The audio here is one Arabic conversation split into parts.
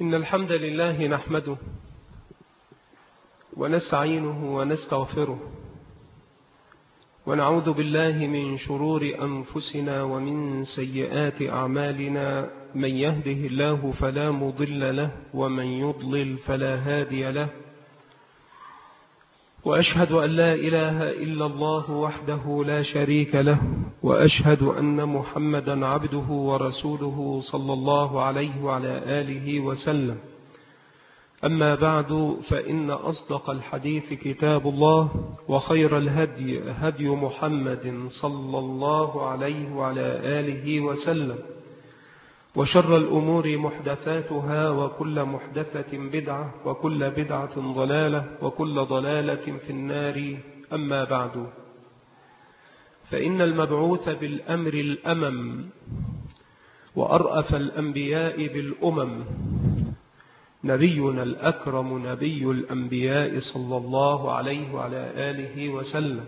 إن الحمد لله نحمده ونستعينه ونستغفره ونعوذ بالله من شرور أنفسنا ومن سيئات أعمالنا. من يهده الله فلا مضل له ومن يضلل فلا هادي له، وأشهد أن لا إله إلا الله وحده لا شريك له، وأشهد أن محمدا عبده ورسوله صلى الله عليه وعلى آله وسلم. أما بعد، فإن أصدق الحديث كتاب الله، وخير الهدي هدي محمد صلى الله عليه وعلى آله وسلم، وشر الأمور محدثاتها، وكل محدثة بدعة، وكل بدعة ضلالة، وكل ضلالة في النار. أما بعد، فإن المبعوث بالأمر الأمم وأرأف الأنبياء بالأمم نبينا الأكرم نبي الأنبياء صلى الله عليه وعلى آله وسلم،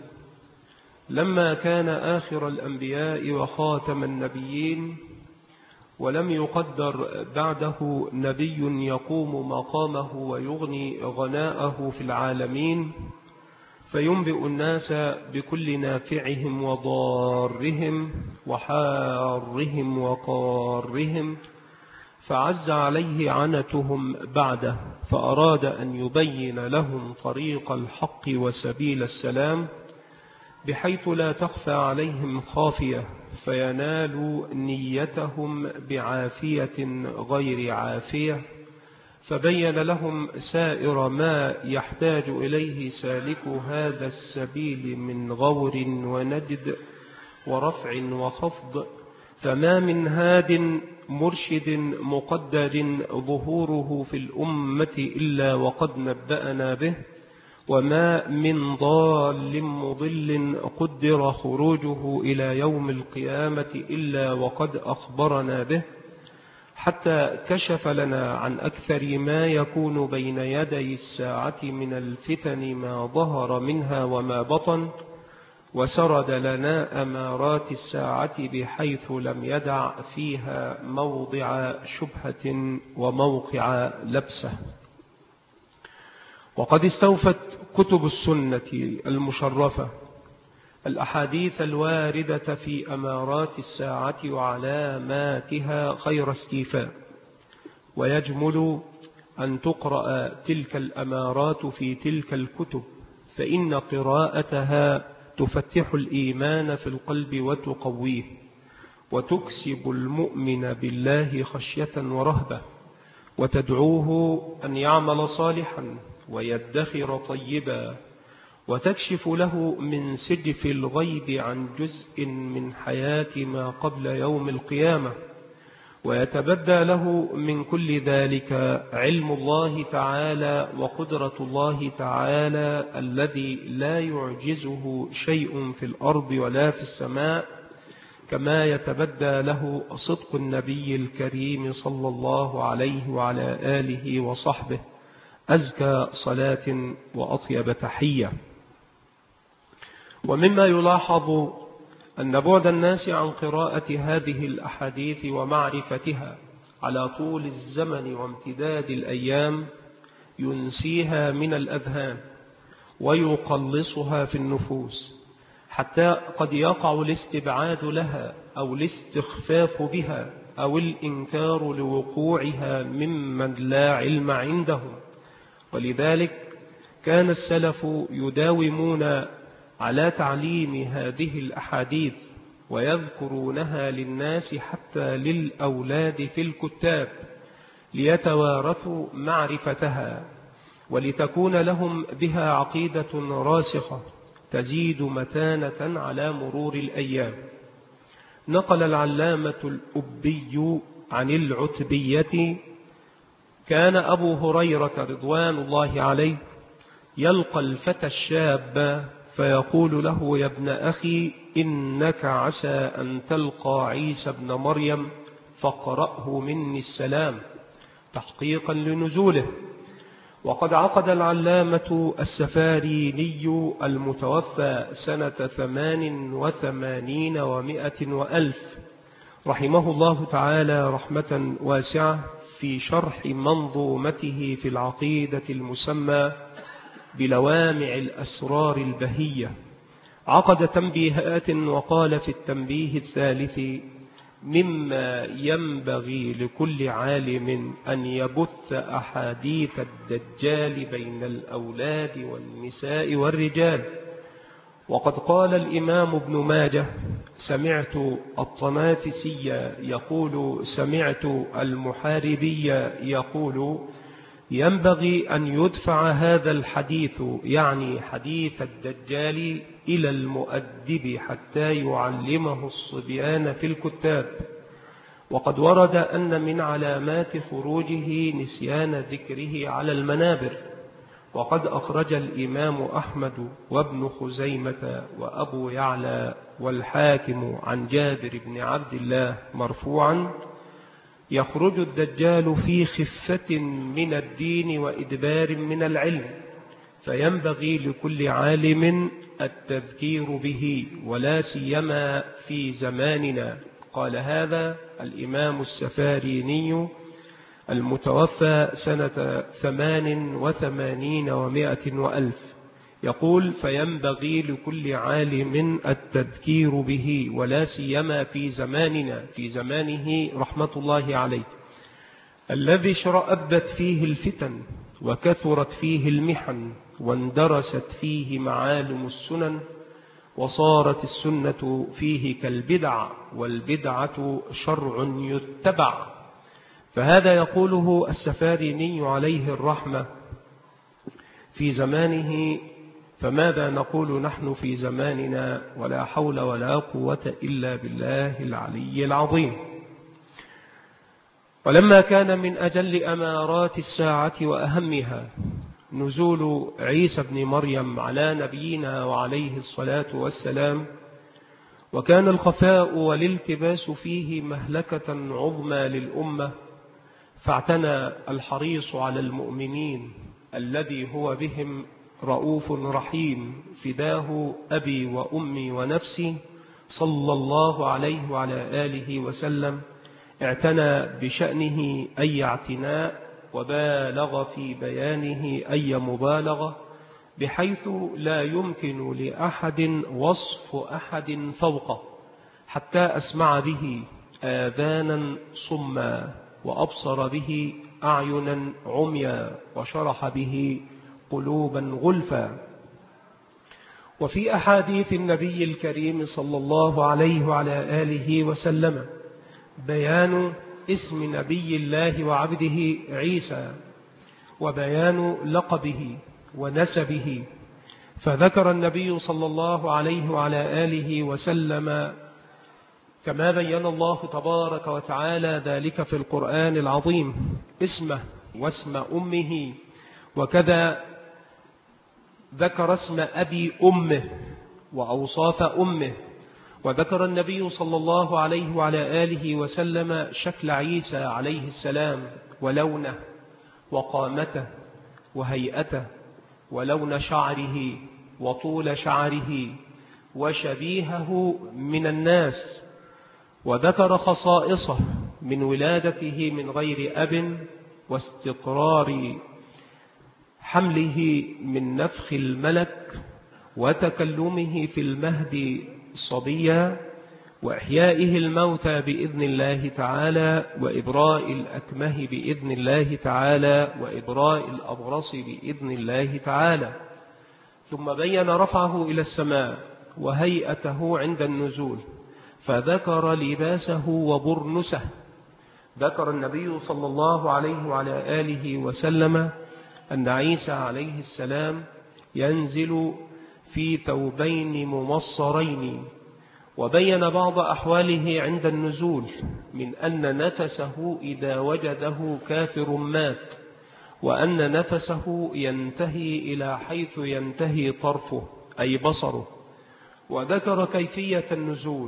لما كان آخر الأنبياء وخاتم النبيين، ولم يقدر بعده نبي يقوم مقامه ويغني غناءه في العالمين، فينبئ الناس بكل نافعهم وضارهم وحارهم وقارهم، فعز عليه عنتهم بعده، فأراد أن يبين لهم طريق الحق وسبيل السلام، بحيث لا تخفى عليهم خافية، فينالوا نيتهم بعافية غير عافية. فبين لهم سائر ما يحتاج إليه سالك هذا السبيل من غور وندد ورفع وخفض، فما من هاد مرشد مقدر ظهوره في الأمة إلا وقد نبأنا به، وما من ضال مضل قدر خروجه إلى يوم القيامة إلا وقد أخبرنا به، حتى كشف لنا عن أكثر ما يكون بين يدي الساعة من الفتن ما ظهر منها وما بطن، وسرد لنا أمارات الساعة بحيث لم يدع فيها موضع شبهة وموقع لبسة. وقد استوفت كتب السنة المشرفة الأحاديث الواردة في أمارات الساعة وعلاماتها خير استيفاء، ويجمل أن تقرأ تلك الأمارات في تلك الكتب، فإن قراءتها تفتح الإيمان في القلب وتقويه، وتكسب المؤمن بالله خشية ورهبة، وتدعوه أن يعمل صالحا ويدخر طيبا، وتكشف له من سجف الغيب عن جزء من حياة ما قبل يوم القيامة، ويتبدى له من كل ذلك علم الله تعالى وقدرة الله تعالى الذي لا يعجزه شيء في الأرض ولا في السماء، كما يتبدى له صدق النبي الكريم صلى الله عليه وعلى آله وصحبه، أزكى صلاة وأطيب تحية. ومما يلاحظ أن بعد الناس عن قراءة هذه الأحاديث ومعرفتها على طول الزمن وامتداد الأيام ينسيها من الأذهان ويقلصها في النفوس، حتى قد يقع الاستبعاد لها أو الاستخفاف بها أو الإنكار لوقوعها ممن لا علم عندهم. ولذلك كان السلف يداومون على تعليم هذه الأحاديث ويذكرونها للناس حتى للأولاد في الكتاب، ليتوارثوا معرفتها ولتكون لهم بها عقيدة راسخة تزيد متانة على مرور الأيام. نقل العلامة الأبي عن العتبية: كان أبو هريرة رضوان الله عليه يلقى الفتى الشاب فيقول له: يا ابن أخي، إنك عسى أن تلقى عيسى ابن مريم فاقرأه مني السلام، تحقيقا لنزوله. وقد عقد العلامة السفاريني المتوفى سنة 88 و100 وألف رحمه الله تعالى رحمة واسعة في شرح منظومته في العقيدة المسمى بلوامع الأسرار البهية عقد تنبيهات، وقال في التنبيه الثالث: مما ينبغي لكل عالم أن يبث أحاديث الدجال بين الأولاد والنساء والرجال. وقد قال الإمام ابن ماجه: سمعت الطنافسي يقول سمعت المحاربي يقول: ينبغي أن يدفع هذا الحديث، يعني حديث الدجال، إلى المؤدب حتى يعلمه الصبيان في الكتاب. وقد ورد أن من علامات خروجه نسيان ذكره على المنابر. وقد أخرج الإمام أحمد وابن خزيمة وأبو يعلى والحاكم عن جابر بن عبد الله مرفوعا: يخرج الدجال في خفة من الدين وإدبار من العلم، فينبغي لكل عالم التذكير به، ولا سيما في زماننا. قال هذا الإمام السفاريني المتوفى سنة 88 و100 وألف، يقول: فينبغي لكل عالم التذكير به، ولا سيما في زماننا، في زمانه رحمة الله عليه، الذي اشرأبت فيه الفتن وكثرت فيه المحن واندرست فيه معالم السنن، وصارت السنة فيه كالبدع، والبدعة شرع يتبع. فهذا يقوله السفاريني عليه الرحمة في زمانه، فماذا نقول نحن في زماننا؟ ولا حول ولا قوة إلا بالله العلي العظيم. ولما كان من أجل أمارات الساعة وأهمها نزول عيسى بن مريم على نبينا وعليه الصلاة والسلام، وكان الخفاء والالتباس فيه مهلكة عظمى للأمة، فاعتنى الحريص على المؤمنين الذي هو بهم رؤوف رحيم: فداه أبي وأمي ونفسي، صلى الله عليه وعلى آله وسلم. اعتنى بشأنه أي اعتناء، وبالغ في بيانه أي مبالغة، بحيث لا يمكن لأحد وصف أحد فوقه، حتى أسمع به آذانا صما، وأبصر به أعينا عميا، وشرح به قلوبا غلفا. وفي أحاديث النبي الكريم صلى الله عليه وعلى آله وسلم بيان اسم نبي الله وعبده عيسى، وبيان لقبه ونسبه. فذكر النبي صلى الله عليه وعلى آله وسلم كما بين الله تبارك وتعالى ذلك في القرآن العظيم اسمه واسم أمه، وكذا ذكر اسم أبي أمه وأوصاف أمه. وذكر النبي صلى الله عليه وعلى آله وسلم شكل عيسى عليه السلام، ولونه وقامته وهيئته، ولون شعره وطول شعره، وشبيهه من الناس. وذكر خصائصه من ولادته من غير أب، واستقرار حمله من نفخ الملك، وتكلمه في المهد صبيا، وإحيائه الموتى بإذن الله تعالى، وإبراء الأكمه بإذن الله تعالى، وإبراء الأبرص بإذن الله تعالى. ثم بين رفعه إلى السماء وهيئته عند النزول، فذكر لباسه وبرنسه. ذكر النبي صلى الله عليه وعلى آله وسلم أن عيسى عليه السلام ينزل في ثوبين ممصرين، وبين بعض أحواله عند النزول، من أن نفسه إذا وجده كافر مات، وأن نفسه ينتهي إلى حيث ينتهي طرفه أي بصره. وذكر كيفية النزول،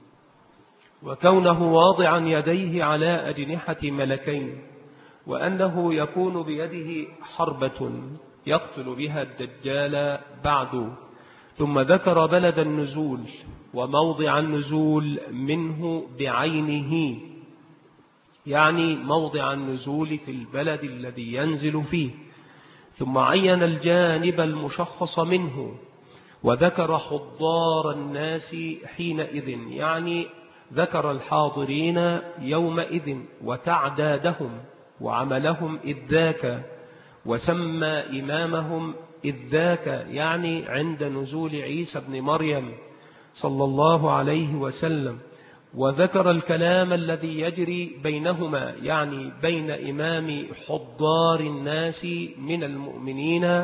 وكونه واضعا يديه على أجنحة ملكين، وأنه يكون بيده حربة يقتل بها الدجال بعد. ثم ذكر بلد النزول وموضع النزول منه بعينه، يعني موضع النزول في البلد الذي ينزل فيه. ثم عين الجانب المشخص منه وذكر حضار الناس حينئذ، يعني ذكر الحاضرين يومئذ وتعدادهم وعملهم إذ ذاك، وسمى إمامهم إذ ذاك، يعني عند نزول عيسى بن مريم صلى الله عليه وسلم. وذكر الكلام الذي يجري بينهما، يعني بين إمام حضار الناس من المؤمنين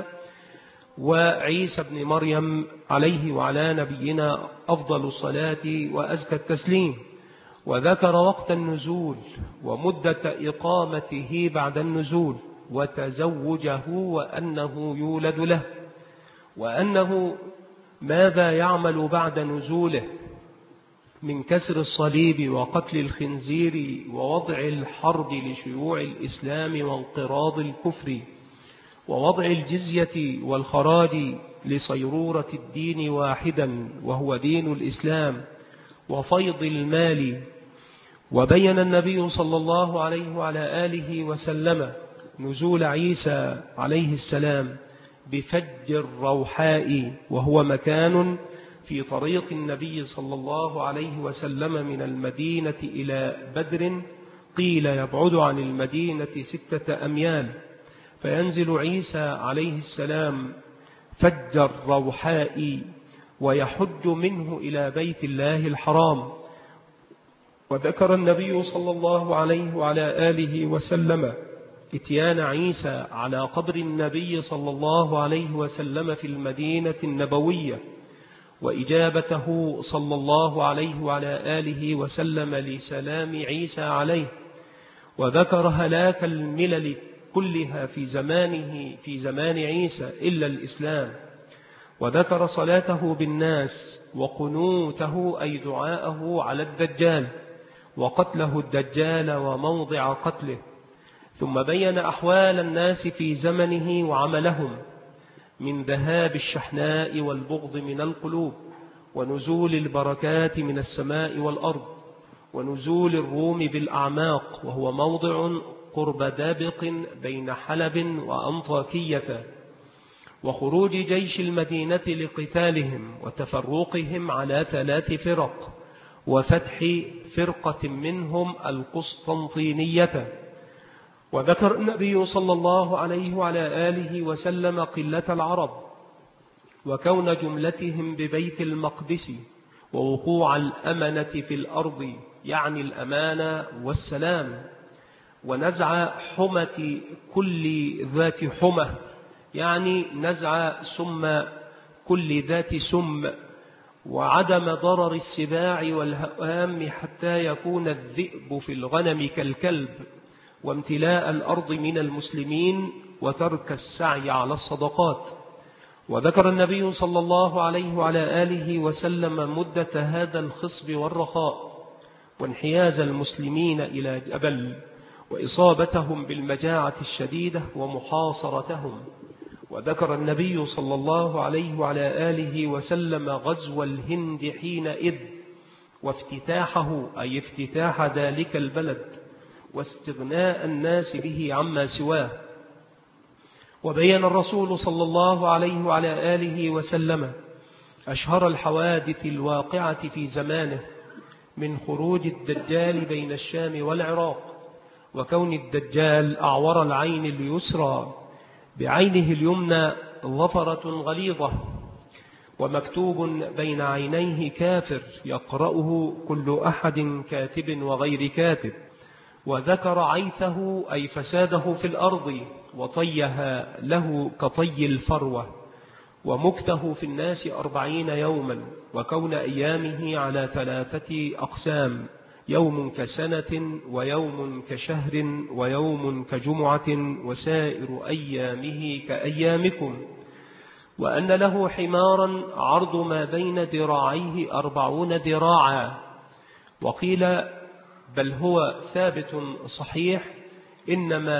وعيسى بن مريم عليه وعلى نبينا أفضل الصلاة وأزكى التسليم. وذكر وقت النزول ومدة إقامته بعد النزول وتزوجه وأنه يولد له، وأنه ماذا يعمل بعد نزوله من كسر الصليب وقتل الخنزير ووضع الحرب لشيوع الإسلام وانقراض الكفر ووضع الجزية والخراج لصيرورة الدين واحدا وهو دين الإسلام وفيض المال. وبين النبي صلى الله عليه وعلى آله وسلم نزول عيسى عليه السلام بفج الروحاء، وهو مكان في طريق النبي صلى الله عليه وسلم من المدينة إلى بدر، قيل يبعد عن المدينة 6 أميال، فينزل عيسى عليه السلام فج الروحاء ويحج منه إلى بيت الله الحرام. وذكر النبي صلى الله عليه وعلى آله وسلم إتيان عيسى على قبر النبي صلى الله عليه وسلم في المدينة النبوية، وإجابته صلى الله عليه وعلى آله وسلم لسلام عيسى عليه. وذكر هلاك الملل كلها في زمان عيسى إلا الإسلام. وذكر صلاته بالناس وقنوته أي دعاءه على الدجال وقتله الدجال وموضع قتله. ثم بين أحوال الناس في زمنه وعملهم من ذهاب الشحناء والبغض من القلوب، ونزول البركات من السماء والأرض، ونزول الروم بالأعماق وهو موضع قرب دابق بين حلب وأنطاكية، وخروج جيش المدينة لقتالهم وتفرقهم على 3 فرق، وفتح فرقة منهم القسطنطينية. وذكر النبي صلى الله عليه وعلى آله وسلم قلة العرب وكون جملتهم ببيت المقدس، ووقوع الأمنة في الأرض يعني الأمانة والسلام، ونزع حمة كل ذات حمة يعني نزع سم كل ذات سم، وعدم ضرر السباع والهوام حتى يكون الذئب في الغنم كالكلب، وامتلاء الأرض من المسلمين، وترك السعي على الصدقات. وذكر النبي صلى الله عليه وعلى آله وسلم مدة هذا الخصب والرخاء، وانحياز المسلمين إلى جبل، وإصابتهم بالمجاعة الشديدة ومحاصرتهم. وذكر النبي صلى الله عليه وعلى آله وسلم غزو الهند حينئذ وافتتاحه أي افتتاح ذلك البلد واستغناء الناس به عما سواه. وبين الرسول صلى الله عليه وعلى آله وسلم أشهر الحوادث الواقعة في زمانه من خروج الدجال بين الشام والعراق، وكون الدجال أعور العين اليسرى بعينه اليمنى ظفرة غليظة، ومكتوب بين عينيه كافر يقرأه كل أحد كاتب وغير كاتب. وذكر عيثه أي فساده في الأرض وطيها له كطي الفروة، ومكته في الناس 40 يوما، وكون أيامه على 3 أقسام: يوم كسنة، ويوم كشهر، ويوم كجمعة، وسائر أيامه كأيامكم. وأن له حمارا عرض ما بين ذراعيه 40 ذراعا. وقيل بل هو ثابت صحيح إنما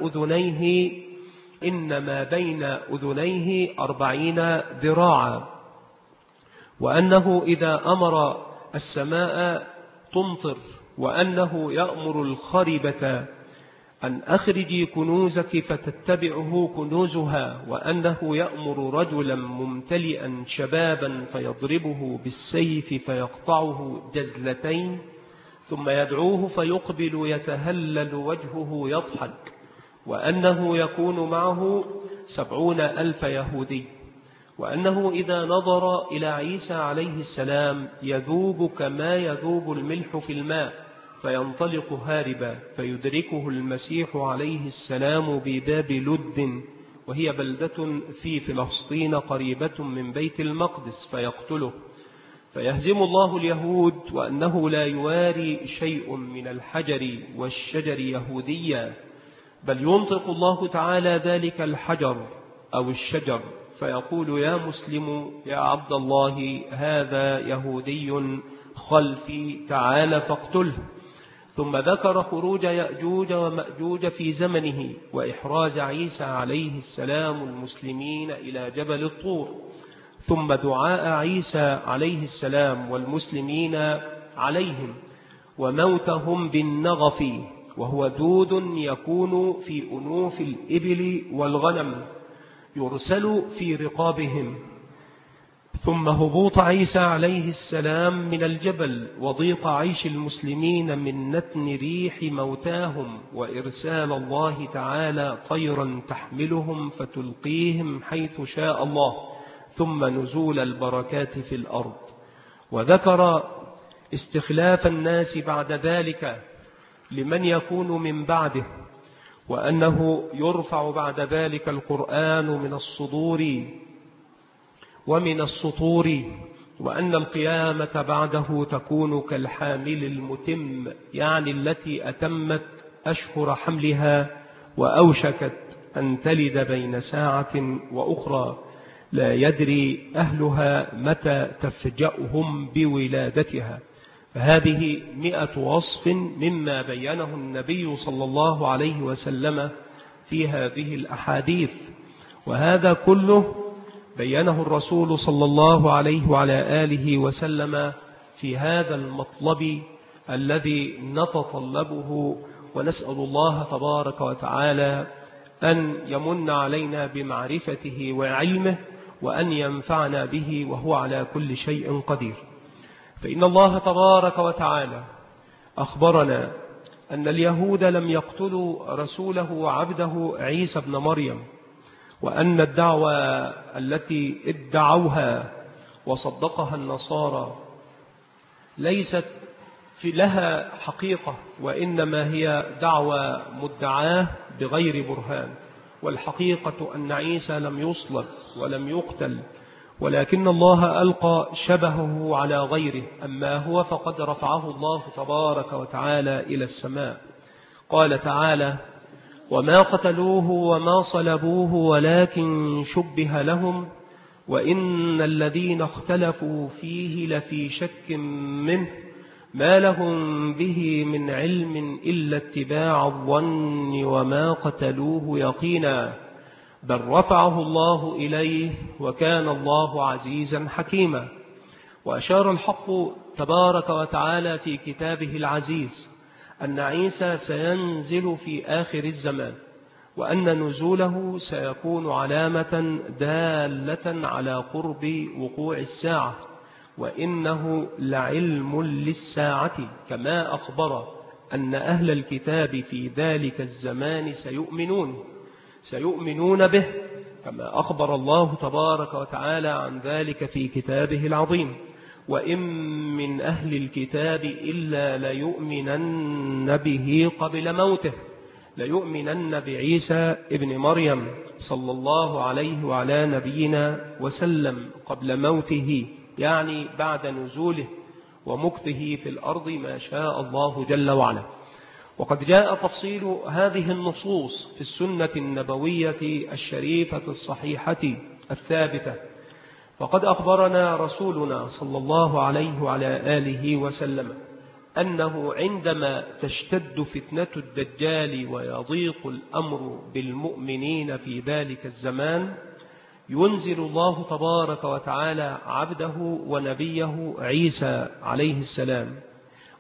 بين أذنيه 40 ذراعا. وأنه إذا أمر السماء تمطر وأنه يأمر الخربة أن أخرجي كنوزك فتتبعه كنوزها، وأنه يأمر رجلا ممتلئا شبابا فيضربه بالسيف فيقطعه جزلتين، ثم يدعوه فيقبل يتهلل وجهه يضحك، وأنه يكون معه 70,000 يهودي، وأنه إذا نظر إلى عيسى عليه السلام يذوب كما يذوب الملح في الماء فينطلق هاربا، فيدركه المسيح عليه السلام بباب لد، وهي بلدة في فلسطين قريبة من بيت المقدس، فيقتله، فيهزم الله اليهود، وأنه لا يواري شيء من الحجر والشجر يهوديا، بل ينطق الله تعالى ذلك الحجر أو الشجر فيقول: يا مسلم يا عبد الله، هذا يهودي خلفي، تعال فاقتله. ثم ذكر خروج يأجوج ومأجوج في زمنه، وإحراز عيسى عليه السلام المسلمين إلى جبل الطور، ثم دعاء عيسى عليه السلام والمسلمين عليهم، وموتهم بالنغف، وهو دود يكون في أنوف الإبل والغنم يرسل في رقابهم، ثم هبوط عيسى عليه السلام من الجبل، وضيق عيش المسلمين من نتن ريح موتاهم، وإرسال الله تعالى طيرا تحملهم فتلقيهم حيث شاء الله، ثم نزول البركات في الأرض. وذكر استخلاف الناس بعد ذلك لمن يكون من بعده، وأنه يرفع بعد ذلك القرآن من الصدور ومن السطور، وأن القيامة بعده تكون كالحامل المتم، يعني التي أتمت أشهر حملها وأوشكت أن تلد بين ساعة وأخرى، لا يدري أهلها متى تفجأهم بولادتها. فهذه 100 وصف مما بينه النبي صلى الله عليه وسلم في هذه الأحاديث، وهذا كله بينه الرسول صلى الله عليه وعلى آله وسلم في هذا المطلب الذي نتطلبه، ونسأل الله تبارك وتعالى أن يمن علينا بمعرفته وعلمه، وأن ينفعنا به، وهو على كل شيء قدير. فإن الله تبارك وتعالى أخبرنا أن اليهود لم يقتلوا رسوله وعبده عيسى ابن مريم، وأن الدعوة التي ادعوها وصدقها النصارى ليست لها حقيقة، وإنما هي دعوة مدعاة بغير برهان، والحقيقة أن عيسى لم يصلب ولم يقتل، ولكن الله ألقى شبهه على غيره، أما هو فقد رفعه الله تبارك وتعالى إلى السماء. قال تعالى: وما قتلوه وما صلبوه ولكن شبه لهم، وإن الذين اختلفوا فيه لفي شك منه، ما لهم به من علم إلا اتباع الظن، وما قتلوه يقينا، بل رفعه الله إليه، وكان الله عزيزا حكيما. وأشار الحق تبارك وتعالى في كتابه العزيز أن عيسى سينزل في آخر الزمان، وأن نزوله سيكون علامة دالة على قرب وقوع الساعة، وإنه لعلم للساعة، كما أخبر أن أهل الكتاب في ذلك الزمان سيؤمنون به، كما أخبر الله تبارك وتعالى عن ذلك في كتابه العظيم: وإن من أهل الكتاب إلا ليؤمنن به قبل موته، ليؤمنن بعيسى ابن مريم صلى الله عليه وعلى نبينا وسلم قبل موته، يعني بعد نزوله ومكثه في الأرض ما شاء الله جل وعلا. وقد جاء تفصيل هذه النصوص في السنة النبوية الشريفة الصحيحة الثابتة، فقد أخبرنا رسولنا صلى الله عليه وعلى آله وسلم أنه عندما تشتد فتنة الدجال ويضيق الأمر بالمؤمنين في ذلك الزمان، ينزل الله تبارك وتعالى عبده ونبيه عيسى عليه السلام،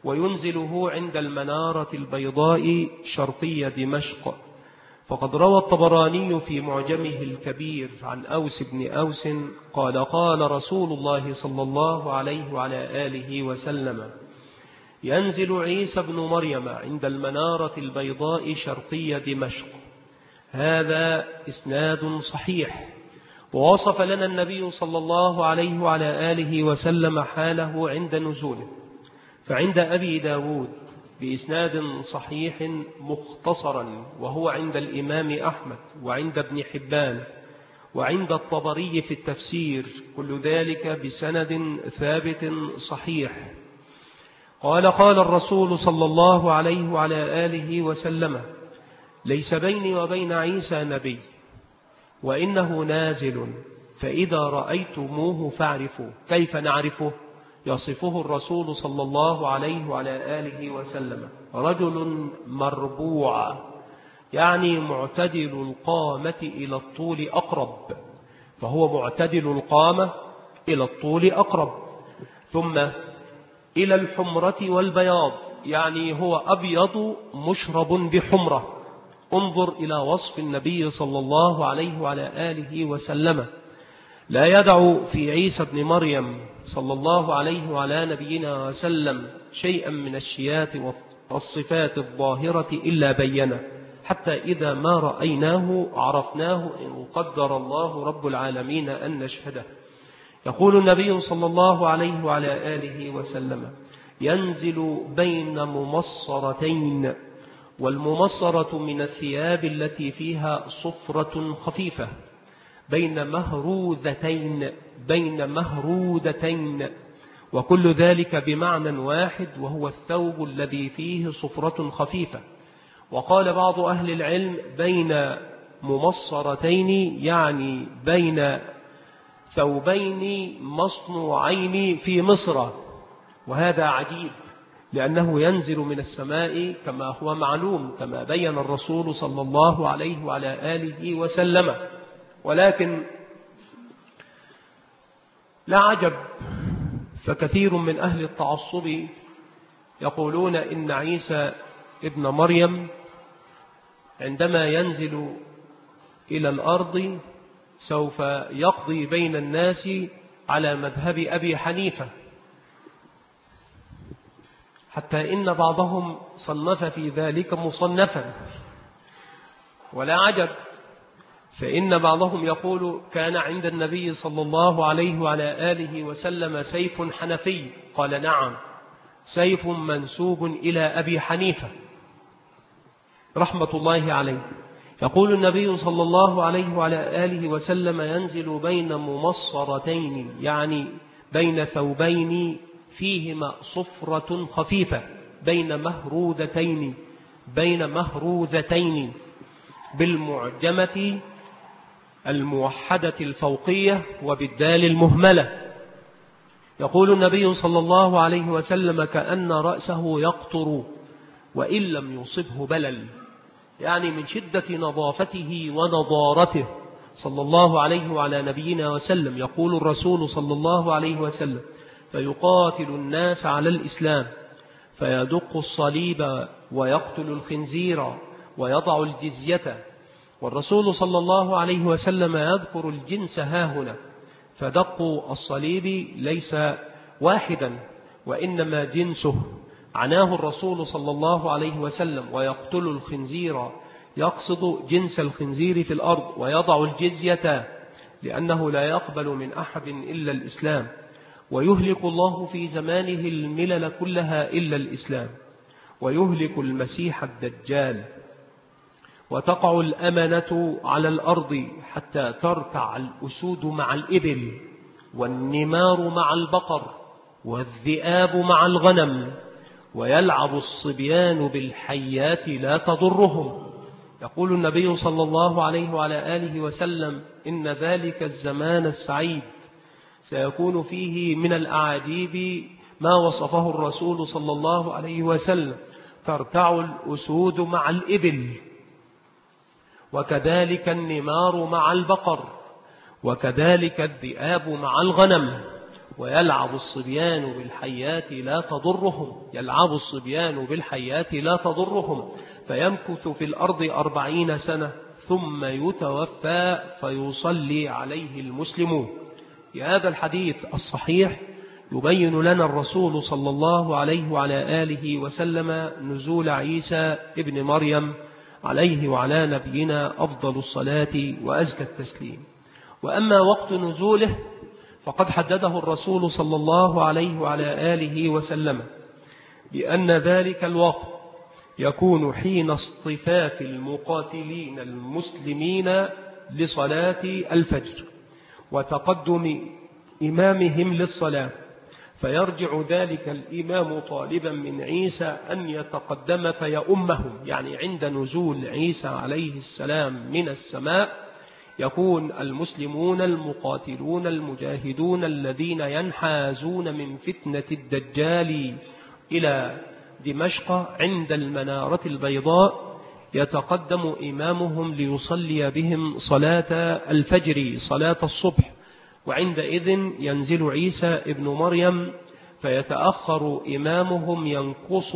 وينزله عند المنارة البيضاء شرقي دمشق. فقد روى الطبراني في معجمه الكبير عن أوس بن أوس قال قال رسول الله صلى الله عليه وعلى آله وسلم: ينزل عيسى بن مريم عند المنارة البيضاء شرقي دمشق. هذا إسناد صحيح. ووصف لنا النبي صلى الله عليه وعلى آله وسلم حاله عند نزوله. فعند أبي داود بإسناد صحيح مختصرا، وهو عند الإمام أحمد وعند ابن حبان وعند الطبري في التفسير، كل ذلك بسند ثابت صحيح. قال الرسول صلى الله عليه وعلى آله وسلم: ليس بيني وبين عيسى نبي، وإنه نازل، فإذا رأيتموه فاعرفوا. كيف نعرفه؟ يصفه الرسول صلى الله عليه وعلى آله وسلم: رجل مربوع، يعني معتدل القامة إلى الطول أقرب، فهو معتدل القامة إلى الطول أقرب. ثم إلى الحمرة والبياض، يعني هو أبيض مشرب بحمرة. انظر إلى وصف النبي صلى الله عليه وعلى آله وسلم، لا يدع في عيسى بن مريم صلى الله عليه وعلى نبينا وسلم شيئا من الشيات والصفات الظاهرة إلا بينه، حتى إذا ما رأيناه عرفناه إن قدر الله رب العالمين أن نشهده. يقول النبي صلى الله عليه وعلى آله وسلم: ينزل بين ممصرتين، والممصرة من الثياب التي فيها صفرة خفيفة، بين مهرودتين، وكل ذلك بمعنى واحد، وهو الثوب الذي فيه صفرة خفيفة. وقال بعض أهل العلم بين ممصرتين، يعني بين ثوبين مصنوعين في مصر. وهذا عجيب، لأنه ينزل من السماء كما هو معلوم، كما بين الرسول صلى الله عليه وعلى آله وسلم. ولكن لا عجب، فكثير من أهل التعصب يقولون إن عيسى ابن مريم عندما ينزل إلى الأرض سوف يقضي بين الناس على مذهب أبي حنيفة، حتى إن بعضهم صنف في ذلك مصنفا. ولا عجب، فإن بعضهم يقول كان عند النبي صلى الله عليه وعلى آله وسلم سيف حنفي. قال نعم، سيف منسوب إلى أبي حنيفة رحمة الله عليه. يقول النبي صلى الله عليه وعلى آله وسلم: ينزل بين ممصرتين، يعني بين ثوبين فيهما صفرة خفيفة، بين مهروذتين بالمعجمة الموحدة الفوقية وبالدال المهملة. يقول النبي صلى الله عليه وسلم: كأن رأسه يقطر وإن لم يصبه بلل، يعني من شدة نظافته ونضارته صلى الله عليه وعلى نبينا وسلم. يقول الرسول صلى الله عليه وسلم: فيقاتل الناس على الإسلام، فيدق الصليب ويقتل الخنزير ويضع الجزية. والرسول صلى الله عليه وسلم يذكر الجنس هاهنا، فدق الصليب ليس واحدا، وإنما جنسه، عناه الرسول صلى الله عليه وسلم. ويقتل الخنزير يقصد جنس الخنزير في الأرض، ويضع الجزية لأنه لا يقبل من أحد إلا الإسلام. ويهلك الله في زمانه الملل كلها إلا الإسلام، ويهلك المسيح الدجال. وتقع الأمنة على الأرض حتى ترتع الأسود مع الإبل، والنمار مع البقر، والذئاب مع الغنم، ويلعب الصبيان بالحيات لا تضرهم. يقول النبي صلى الله عليه وعلى آله وسلم: إن ذلك الزمان السعيد سيكون فيه من الأعاجيب ما وصفه الرسول صلى الله عليه وسلم: ترتع الأسود مع الإبل، وكذلك النمار مع البقر، وكذلك الذئاب مع الغنم، ويلعب الصبيان بالحيات لا تضرهم، يلعب الصبيان بالحيات لا تضرهم، فيمكث في الأرض 40 سنة ثم يتوفى فيصلي عليه المسلمون. في هذا الحديث الصحيح يبين لنا الرسول صلى الله عليه وعلى آله وسلم نزول عيسى ابن مريم عليه وعلى نبينا أفضل الصلاة وأزكى التسليم. وأما وقت نزوله فقد حدده الرسول صلى الله عليه وعلى آله وسلم بأن ذلك الوقت يكون حين اصطفاف المقاتلين المسلمين لصلاة الفجر وتقدم إمامهم للصلاة، فيرجع ذلك الإمام طالبا من عيسى أن يتقدم فيؤمهم. يعني عند نزول عيسى عليه السلام من السماء يكون المسلمون المقاتلون المجاهدون الذين ينحازون من فتنة الدجال إلى دمشق عند المنارة البيضاء يتقدم إمامهم ليصلي بهم صلاة الفجر صلاة الصبح، وعندئذ ينزل عيسى ابن مريم فيتأخر إمامهم ينقص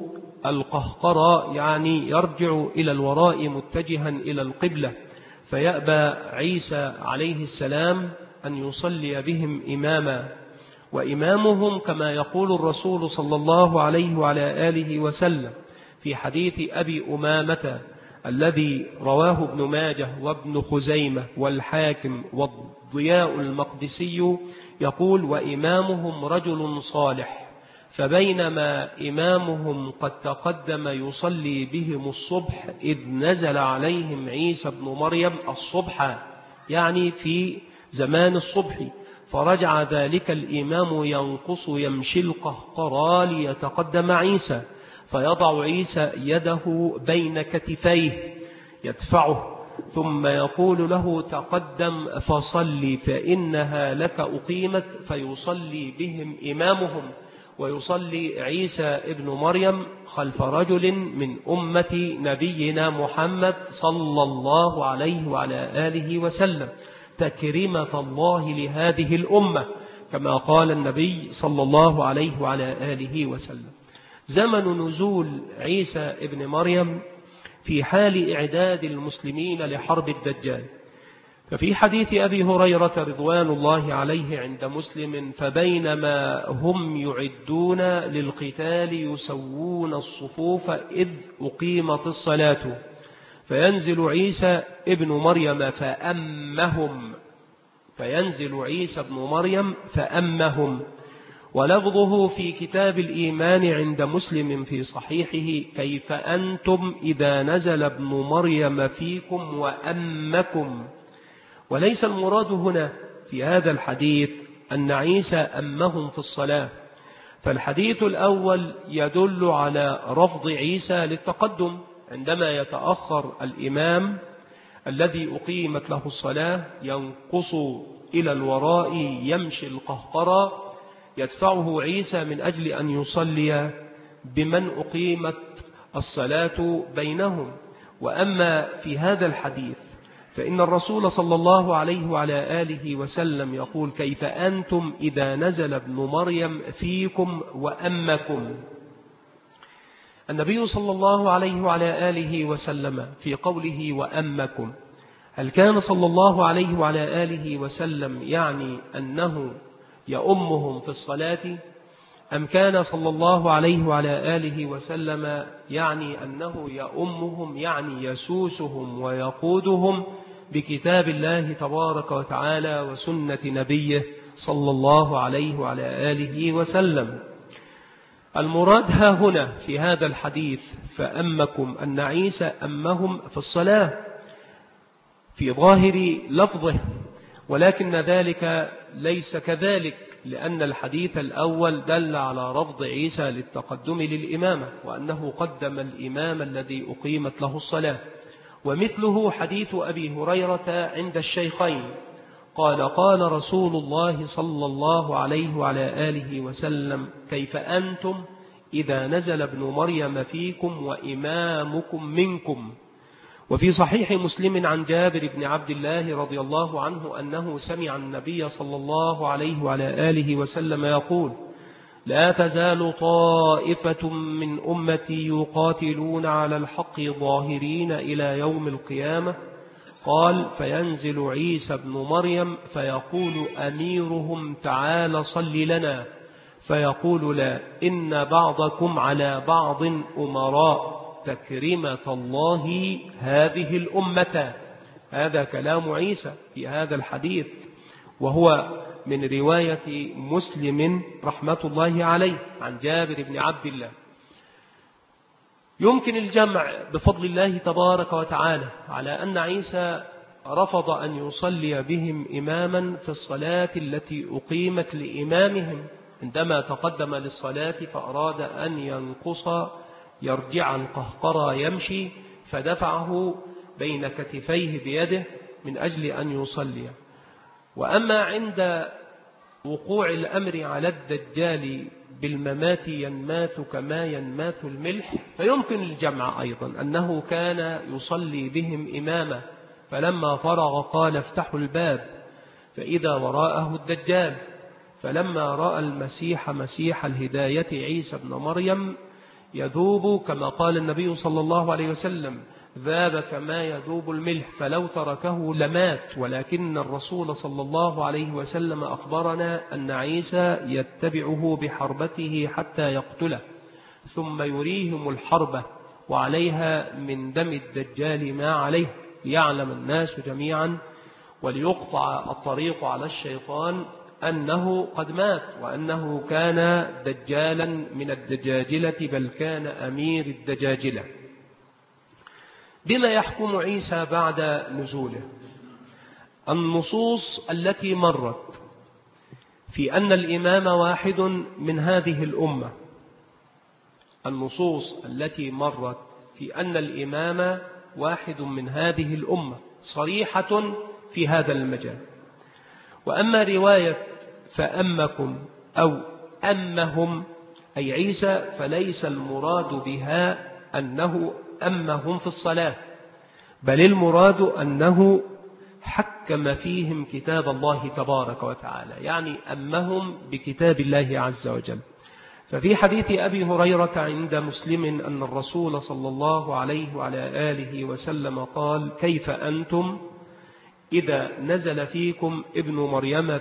القهقرى، يعني يرجع إلى الوراء متجها إلى القبلة، فيأبى عيسى عليه السلام أن يصلي بهم إماما. وإمامهم كما يقول الرسول صلى الله عليه وعلى آله وسلم في حديث أبي أمامة الذي رواه ابن ماجه وابن خزيمة والحاكم والضياء المقدسي، يقول: وإمامهم رجل صالح، فبينما إمامهم قد تقدم يصلي بهم الصبح إذ نزل عليهم عيسى بن مريم الصبح، يعني في زمان الصبح، فرجع ذلك الإمام ينقص يمشي القهقرى ليتقدم عيسى، فيضع عيسى يده بين كتفيه يدفعه ثم يقول له: تقدم فصلي فإنها لك أقيمت، فيصلي بهم إمامهم، ويصلي عيسى ابن مريم خلف رجل من أمة نبينا محمد صلى الله عليه وعلى آله وسلم تكريمة الله لهذه الأمة، كما قال النبي صلى الله عليه وعلى آله وسلم. زمن نزول عيسى ابن مريم في حال إعداد المسلمين لحرب الدجال. ففي حديث أبي هريرة رضوان الله عليه عند مسلم: فبينما هم يعدون للقتال يسوون الصفوف إذ أقيمت الصلاة، فينزل عيسى ابن مريم فأمهم. ولفظه في كتاب الإيمان عند مسلم في صحيحه: كيف أنتم إذا نزل ابن مريم فيكم وأمكم. وليس المراد هنا في هذا الحديث أن عيسى أمهم في الصلاة، فالحديث الأول يدل على رفض عيسى للتقدم عندما يتأخر الإمام الذي أقيمت له الصلاة ينقص إلى الوراء يمشي القهقرى، يدفعه عيسى من أجل أن يصلي بمن أقيمت الصلاة بينهم. وأما في هذا الحديث فإن الرسول صلى الله عليه وعلى آله وسلم يقول: كيف أنتم إذا نزل ابن مريم فيكم وأمكم. النبي صلى الله عليه وعلى آله وسلم في قوله وأمكم، هل كان صلى الله عليه وعلى آله وسلم يعني أنه يؤمهم في الصلاة، أم كان صلى الله عليه وعلى آله وسلم يعني أنه يؤمهم يعني يسوسهم ويقودهم بكتاب الله تبارك وتعالى وسنة نبيه صلى الله عليه وعلى آله وسلم؟ المراد ها هنا في هذا الحديث فأمكم أن عيسى أمهم في الصلاة في ظاهر لفظه، ولكن ذلك ليس كذلك، لأن الحديث الأول دل على رفض عيسى للتقدم للإمامة وأنه قدم الإمام الذي أقيمت له الصلاة. ومثله حديث أبي هريرة عند الشيخين قال: قال رسول الله صلى الله عليه وعلى آله وسلم: كيف أنتم إذا نزل ابن مريم فيكم وإمامكم منكم. وفي صحيح مسلم عن جابر بن عبد الله رضي الله عنه أنه سمع النبي صلى الله عليه وعلى آله وسلم يقول: لا تزال طائفة من أمتي يقاتلون على الحق ظاهرين إلى يوم القيامة. قال: فينزل عيسى بن مريم فيقول أميرهم: تعال صل لنا، فيقول: لا، إن بعضكم على بعض أمراء، تكرمة الله هذه الأمة. هذا كلام عيسى في هذا الحديث، وهو من رواية مسلم رحمة الله عليه عن جابر بن عبد الله. يمكن الجمع بفضل الله تبارك وتعالى على أن عيسى رفض أن يصلي بهم إماما في الصلاة التي أقيمت لإمامهم، عندما تقدم للصلاة فأراد أن ينقص يرجع القهقرى يمشي، فدفعه بين كتفيه بيده من أجل أن يصلي. وأما عند وقوع الأمر على الدجال بالممات ينماث كما ينماث الملح، فيمكن الجمع أيضا أنه كان يصلي بهم إماما، فلما فرغ قال: افتحوا الباب، فإذا وراءه الدجال. فلما رأى المسيح مسيح الهداية عيسى بن مريم يذوب كما قال النبي صلى الله عليه وسلم: ذاب كما يذوب الملح، فلو تركه لمات. ولكن الرسول صلى الله عليه وسلم أخبرنا أن عيسى يتبعه بحربته حتى يقتله، ثم يريهم الحربة وعليها من دم الدجال ما عليه، ليعلم الناس جميعا وليقطع الطريق على الشيطان أنه قد مات، وأنه كان دجالا من الدجاجلة، بل كان أمير الدجاجلة. بما يحكم عيسى بعد نزوله؟ النصوص التي مرت في أن الإمام واحد من هذه الأمة، النصوص التي مرت في أن الإمام واحد من هذه الأمة صريحة في هذا المجال. وأما رواية فأمكم أو أمهم أي عيسى، فليس المراد بها أنه أمهم في الصلاة، بل المراد أنه حكم فيهم كتاب الله تبارك وتعالى، يعني أمهم بكتاب الله عز وجل. ففي حديث أبي هريرة عند مسلم أن الرسول صلى الله عليه وعلى آله وسلم قال: كيف أنتم إذا نزل فيكم ابن مريم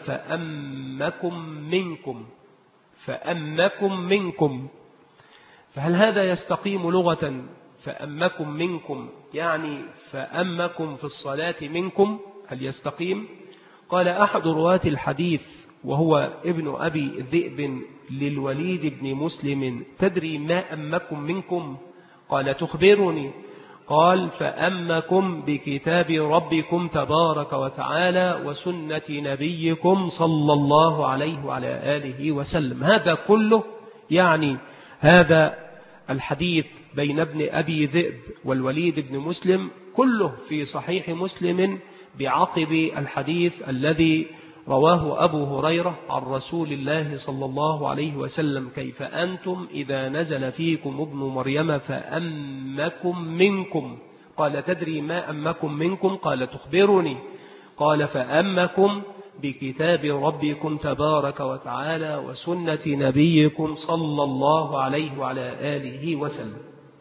فأمكم منكم. فهل هذا يستقيم لغة؟ فأمكم منكم يعني فأمكم في الصلاة منكم، هل يستقيم؟ قال أحد رواة الحديث وهو ابن أبي ذئب للوليد بن مسلم: تدري ما أمكم منكم؟ قال: تخبرني. قال: فأمكم بكتاب ربكم تبارك وتعالى وسنة نبيكم صلى الله عليه وعلى آله وسلم. هذا كله يعني هذا الحديث بين ابن أبي ذئب والوليد بن مسلم كله في صحيح مسلم بعقب الحديث الذي رواه أبو هريرة عن رسول الله صلى الله عليه وسلم: كيف أنتم إذا نزل فيكم ابن مريم فأمكم منكم. قال: تدري ما أمكم منكم؟ قال: تخبرني. قال: فأمكم بكتاب ربكم تبارك وتعالى وسنة نبيكم صلى الله عليه وعلى آله وسلم.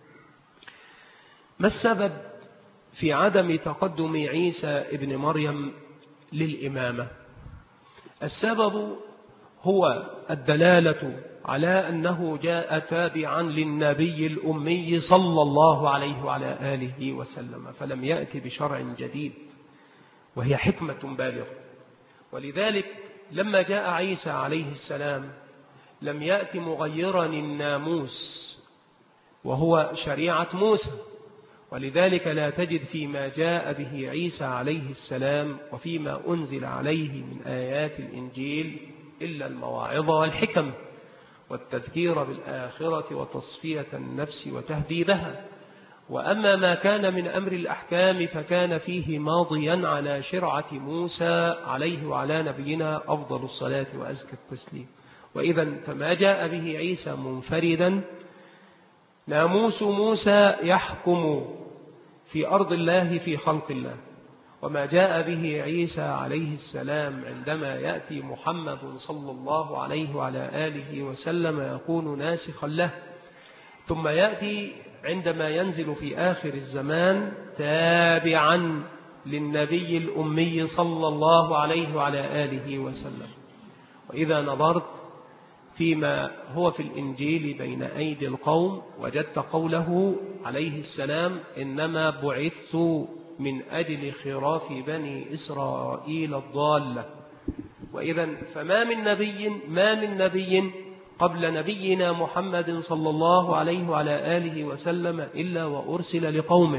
ما السبب في عدم تقدم عيسى ابن مريم للإمامة؟ السبب هو الدلالة على أنه جاء تابعا للنبي الأمي صلى الله عليه وعلى آله وسلم، فلم يأتي بشرع جديد، وهي حكمة بالغة. ولذلك لما جاء عيسى عليه السلام لم يأتي مغيرا الناموس وهو شريعة موسى، ولذلك لا تجد فيما جاء به عيسى عليه السلام وفيما أنزل عليه من آيات الإنجيل إلا المواعظة والحكم والتذكير بالآخرة وتصفية النفس وتهذيبها. وأما ما كان من أمر الأحكام فكان فيه ماضيا على شرعة موسى عليه وعلى نبينا أفضل الصلاة وأزكى التسليم. وإذا فما جاء به عيسى منفردا، ناموس موسى يحكم في أرض الله في خلق الله. وما جاء به عيسى عليه السلام عندما يأتي محمد صلى الله عليه وعلى آله وسلم يكون ناسخا له، ثم يأتي عندما ينزل في آخر الزمان تابعا للنبي الأمي صلى الله عليه وعلى آله وسلم. وإذا نظرت فيما هو في الإنجيل بين أيدي القوم وجدت قوله عليه السلام: إنما بعثت من أجل خراف بني إسرائيل الضالة. وإذا فما من نبي قبل نبينا محمد صلى الله عليه وعلى آله وسلم إلا وأرسل لقومه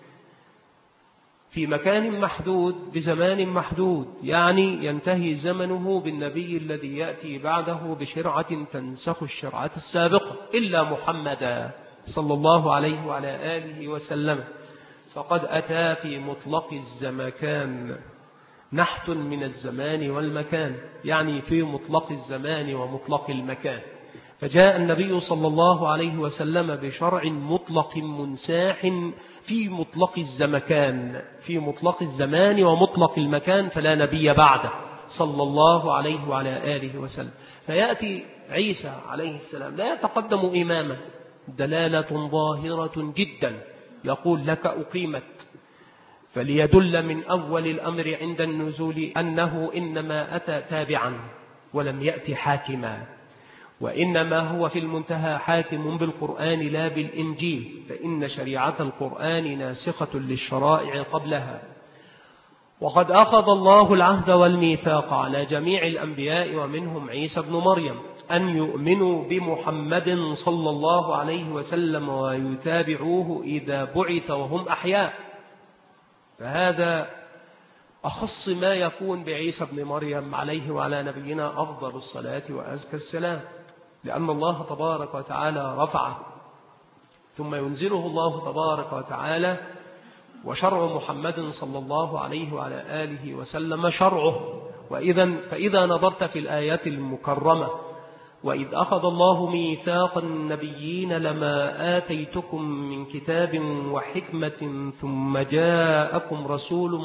في مكان محدود بزمان محدود، يعني ينتهي زمنه بالنبي الذي يأتي بعده بشرعة تنسخ الشرعة السابقة، إلا محمد صلى الله عليه وعلى آله وسلم فقد أتى في مطلق الزمكان، نحت من الزمان والمكان، يعني في مطلق الزمان ومطلق المكان. فجاء النبي صلى الله عليه وسلم بشرع مطلق منساح في مطلق الزمكان، في مطلق الزمان ومطلق المكان، فلا نبي بعده صلى الله عليه وعلى آله وسلم. فيأتي عيسى عليه السلام لا يتقدم إماما، دلالة ظاهرة جدا، يقول لك أقيمت، فليدل من أول الأمر عند النزول أنه إنما أتى تابعا ولم يأتي حاكما، وإنما هو في المنتهى حاكم بالقرآن لا بالإنجيل، فإن شريعة القرآن ناسخة للشرائع قبلها. وقد أخذ الله العهد والميثاق على جميع الأنبياء ومنهم عيسى بن مريم أن يؤمنوا بمحمد صلى الله عليه وسلم ويتابعوه إذا بعث وهم أحياء، فهذا أخص ما يكون بعيسى بن مريم عليه وعلى نبينا أفضل الصلاة وأزكى السلام، لأن الله تبارك وتعالى رفعه ثم ينزله الله تبارك وتعالى، وشرع محمد صلى الله عليه وعلى آله وسلم شرعه. فإذا نظرت في الآيات المكرمة: وإذ أخذ الله ميثاق النبيين لما آتيتكم من كتاب وحكمة ثم جاءكم رسول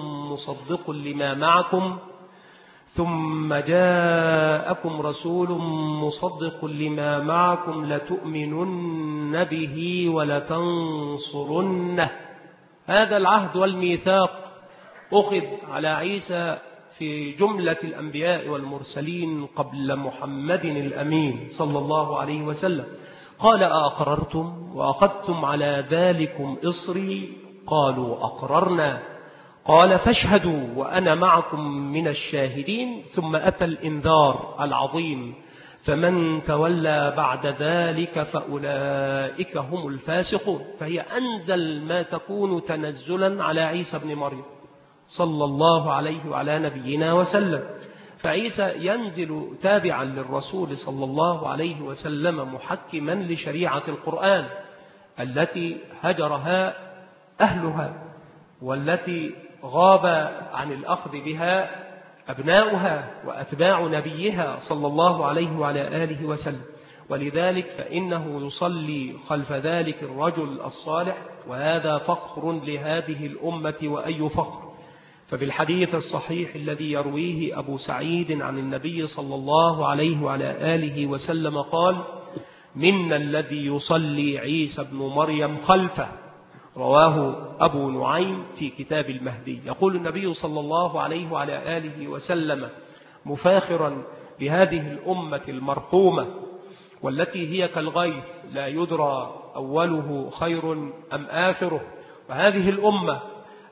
مصدق لما معكم لتؤمنن به ولتنصرنه. هذا العهد والميثاق أخذ على عيسى في جملة الأنبياء والمرسلين قبل محمد الأمين صلى الله عليه وسلم. قال: أأقررتم وأخذتم على ذلكم إصري؟ قالوا: أقررنا. قال: فاشهدوا وأنا معكم من الشاهدين. ثم أتى الإنذار العظيم: فمن تولى بعد ذلك فأولئك هم الفاسقون. فهي أنزل ما تكون تنزلا على عيسى بن مريم صلى الله عليه وعلى نبينا وسلم. فعيسى ينزل تابعا للرسول صلى الله عليه وسلم محكما لشريعة القرآن التي هجرها أهلها والتي غاب عن الأخذ بها أبناؤها وأتباع نبيها صلى الله عليه وعلى آله وسلم. ولذلك فإنه يصلي خلف ذلك الرجل الصالح، وهذا فخر لهذه الأمة وأي فخر. فبالحديث الصحيح الذي يرويه أبو سعيد عن النبي صلى الله عليه وعلى آله وسلم قال: منا الذي يصلي عيسى بن مريم خلفه، رواه أبو نعيم في كتاب المهدي. يقول النبي صلى الله عليه وعلى آله وسلم مفاخرا بهذه الأمة المرحومة والتي هي كالغيث لا يدرى أوله خير أم آخره، وهذه الأمة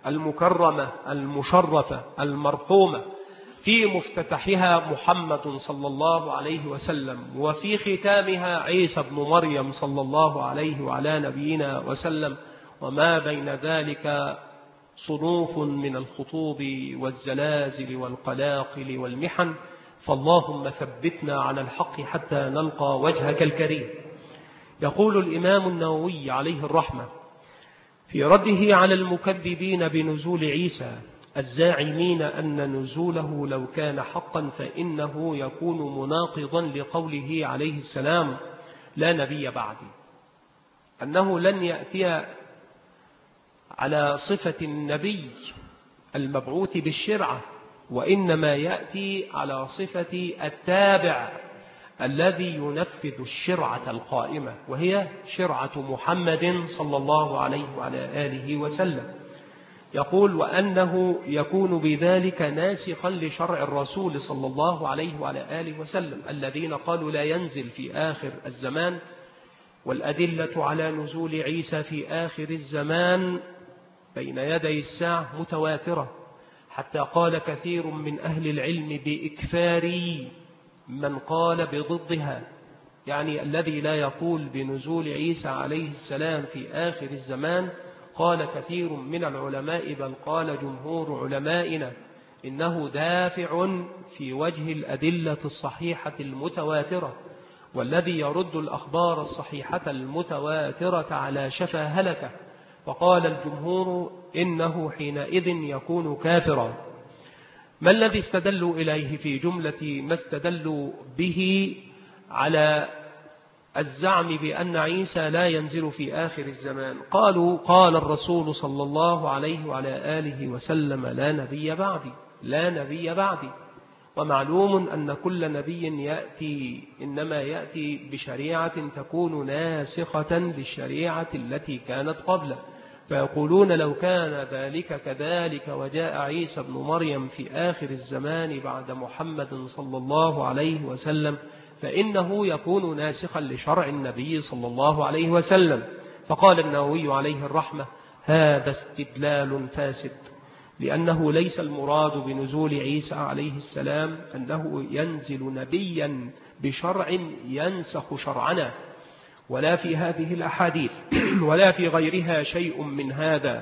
المكرمة المشرفة المرحومة في مفتتحها محمد صلى الله عليه وسلم، وفي ختامها عيسى بن مريم صلى الله عليه وعلى نبينا وسلم، وما بين ذلك صنوف من الخطوب والزلازل والقلاقل والمحن. فاللهم ثبتنا على الحق حتى نلقى وجهك الكريم. يقول الإمام النووي عليه الرحمة في رده على المكذبين بنزول عيسى الزاعمين أن نزوله لو كان حقا فإنه يكون مناقضا لقوله عليه السلام: لا نبي بعدي، أنه لن يأتي على صفة النبي المبعوث بالشرعة، وإنما يأتي على صفة التابع الذي ينفذ الشرعة القائمة، وهي شرعة محمد صلى الله عليه وعلى آله وسلم. يقول وأنه يكون بذلك ناسخا لشرع الرسول صلى الله عليه وعلى آله وسلم الذين قالوا لا ينزل في آخر الزمان، والأدلة على نزول عيسى في آخر الزمان بين يدي الساعة متواترة، حتى قال كثير من أهل العلم بإكفار من قال بضدها، يعني الذي لا يقول بنزول عيسى عليه السلام في آخر الزمان. قال كثير من العلماء بل قال جمهور علمائنا إنه دافع في وجه الأدلة الصحيحة المتواترة، والذي يرد الأخبار الصحيحة المتواترة على شفا هلكة. وقال الجمهور إنه حينئذ يكون كافرا. ما الذي استدلوا إليه في جملة ما استدلوا به على الزعم بأن عيسى لا ينزل في آخر الزمان؟ قالوا قال الرسول صلى الله عليه وعلى آله وسلم لا نبي بعدي، لا نبي بعدي. ومعلوم أن كل نبي يأتي إنما يأتي بشريعة تكون ناسخة للشريعة التي كانت قبله، فيقولون لو كان ذلك كذلك وجاء عيسى ابن مريم في آخر الزمان بعد محمد صلى الله عليه وسلم فإنه يكون ناسخا لشرع النبي صلى الله عليه وسلم. فقال النووي عليه الرحمة هذا استدلال فاسد، لأنه ليس المراد بنزول عيسى عليه السلام أنه ينزل نبيا بشرع ينسخ شرعنا، ولا في هذه الأحاديث ولا في غيرها شيء من هذا،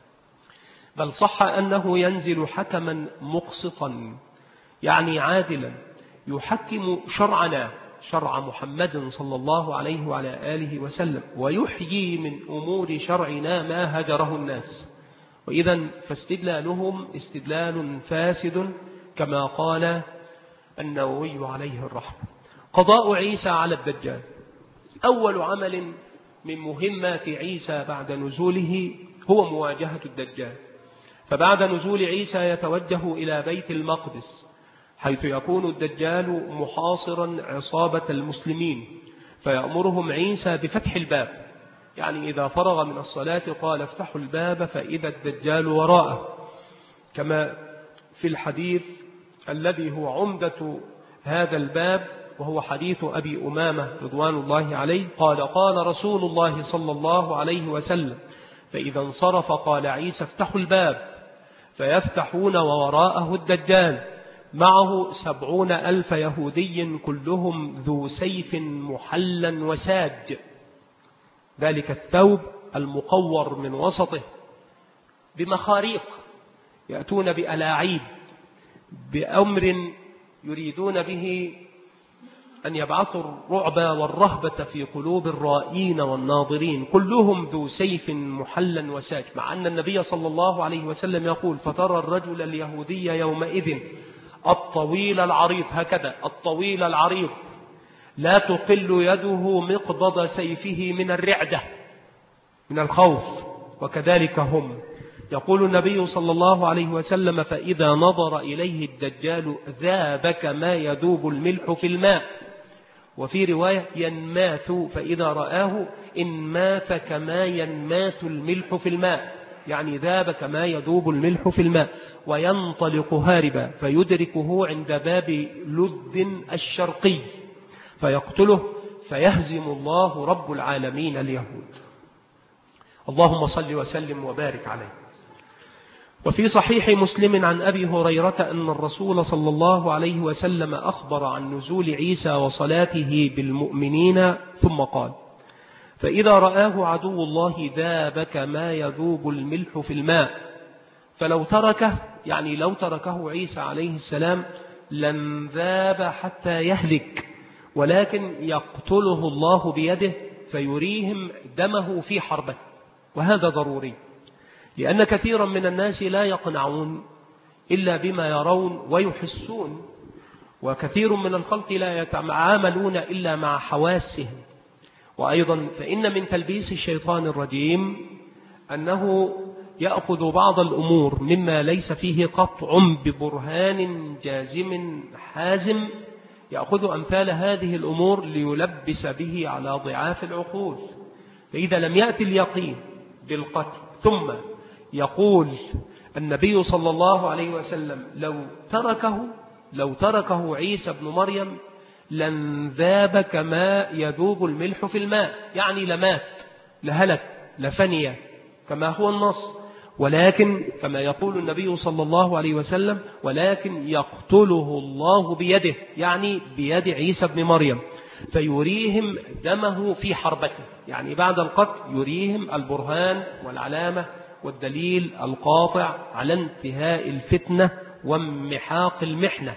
بل صح أنه ينزل حكما مقسطا، يعني عادلا يحكم شرعنا، شرع محمد صلى الله عليه وعلى آله وسلم، ويحيي من أمور شرعنا ما هجره الناس. وإذا فاستدلالهم استدلال فاسد كما قال النووي عليه الرحمة. قضاء عيسى على الدجال أول عمل من مهمات عيسى بعد نزوله هو مواجهة الدجال. فبعد نزول عيسى يتوجه إلى بيت المقدس، حيث يكون الدجال محاصرا عصابة المسلمين، فيأمرهم عيسى بفتح الباب، يعني إذا فرغ من الصلاة قال افتحوا الباب فإذا الدجال وراءه، كما في الحديث الذي هو عمدة هذا الباب وهو حديث أبي أمامة رضوان الله عليه قال قال رسول الله صلى الله عليه وسلم فإذا انصرف قال عيسى افتحوا الباب، فيفتحون ووراءه الدجال معه 70,000 يهودي كلهم ذو سيف محلا وساج، ذلك الثوب المقور من وسطه بمخاريق، يأتون بألاعيب بأمر يريدون به أن يبعثوا الرعب والرهبة في قلوب الرائين والناظرين، كلهم ذو سيف محلا وساج، مع أن النبي صلى الله عليه وسلم يقول فترى الرجل اليهودي يومئذ الطويل العريض، هكذا الطويل العريض لا تقل يده مقبض سيفه من الرعدة من الخوف، وكذلك هم. يقول النبي صلى الله عليه وسلم فإذا نظر إليه الدجال ذاب كما يذوب الملح في الماء، وفي رواية ينماث، فإذا رآه انماث كما ينماث الملح في الماء، يعني ذاب كما يذوب الملح في الماء، وينطلق هاربا فيدركه عند باب لد الشرقي فيقتله فيهزم الله رب العالمين اليهود. اللهم صل وسلم وبارك عليه. وفي صحيح مسلم عن أبي هريرة أن الرسول صلى الله عليه وسلم أخبر عن نزول عيسى وصلاته بالمؤمنين ثم قال فإذا رآه عدو الله ذاب كما يذوب الملح في الماء، فلو تركه، يعني لو تركه عيسى عليه السلام لن ذاب حتى يهلك، ولكن يقتله الله بيده فيريهم دمه في حربته، وهذا ضروري، لأن كثيرا من الناس لا يقنعون إلا بما يرون ويحسون، وكثير من الخلق لا يتعاملون إلا مع حواسهم. وأيضا فإن من تلبيس الشيطان الرجيم أنه يأخذ بعض الأمور مما ليس فيه قطع ببرهان جازم حازم، يأخذ أمثال هذه الأمور ليلبس به على ضعاف العقول. فإذا لم يأتي اليقين بالقتل ثم يقول النبي صلى الله عليه وسلم لو تركه عيسى بن مريم لانذاب كما يذوب الملح في الماء، يعني لمات لهلك لفني كما هو النص، ولكن كما يقول النبي صلى الله عليه وسلم ولكن يقتله الله بيده، يعني بيد عيسى بن مريم، فيريهم دمه في حربته، يعني بعد القتل يريهم البرهان والعلامة والدليل القاطع على انتهاء الفتنة وامحاق المحنة.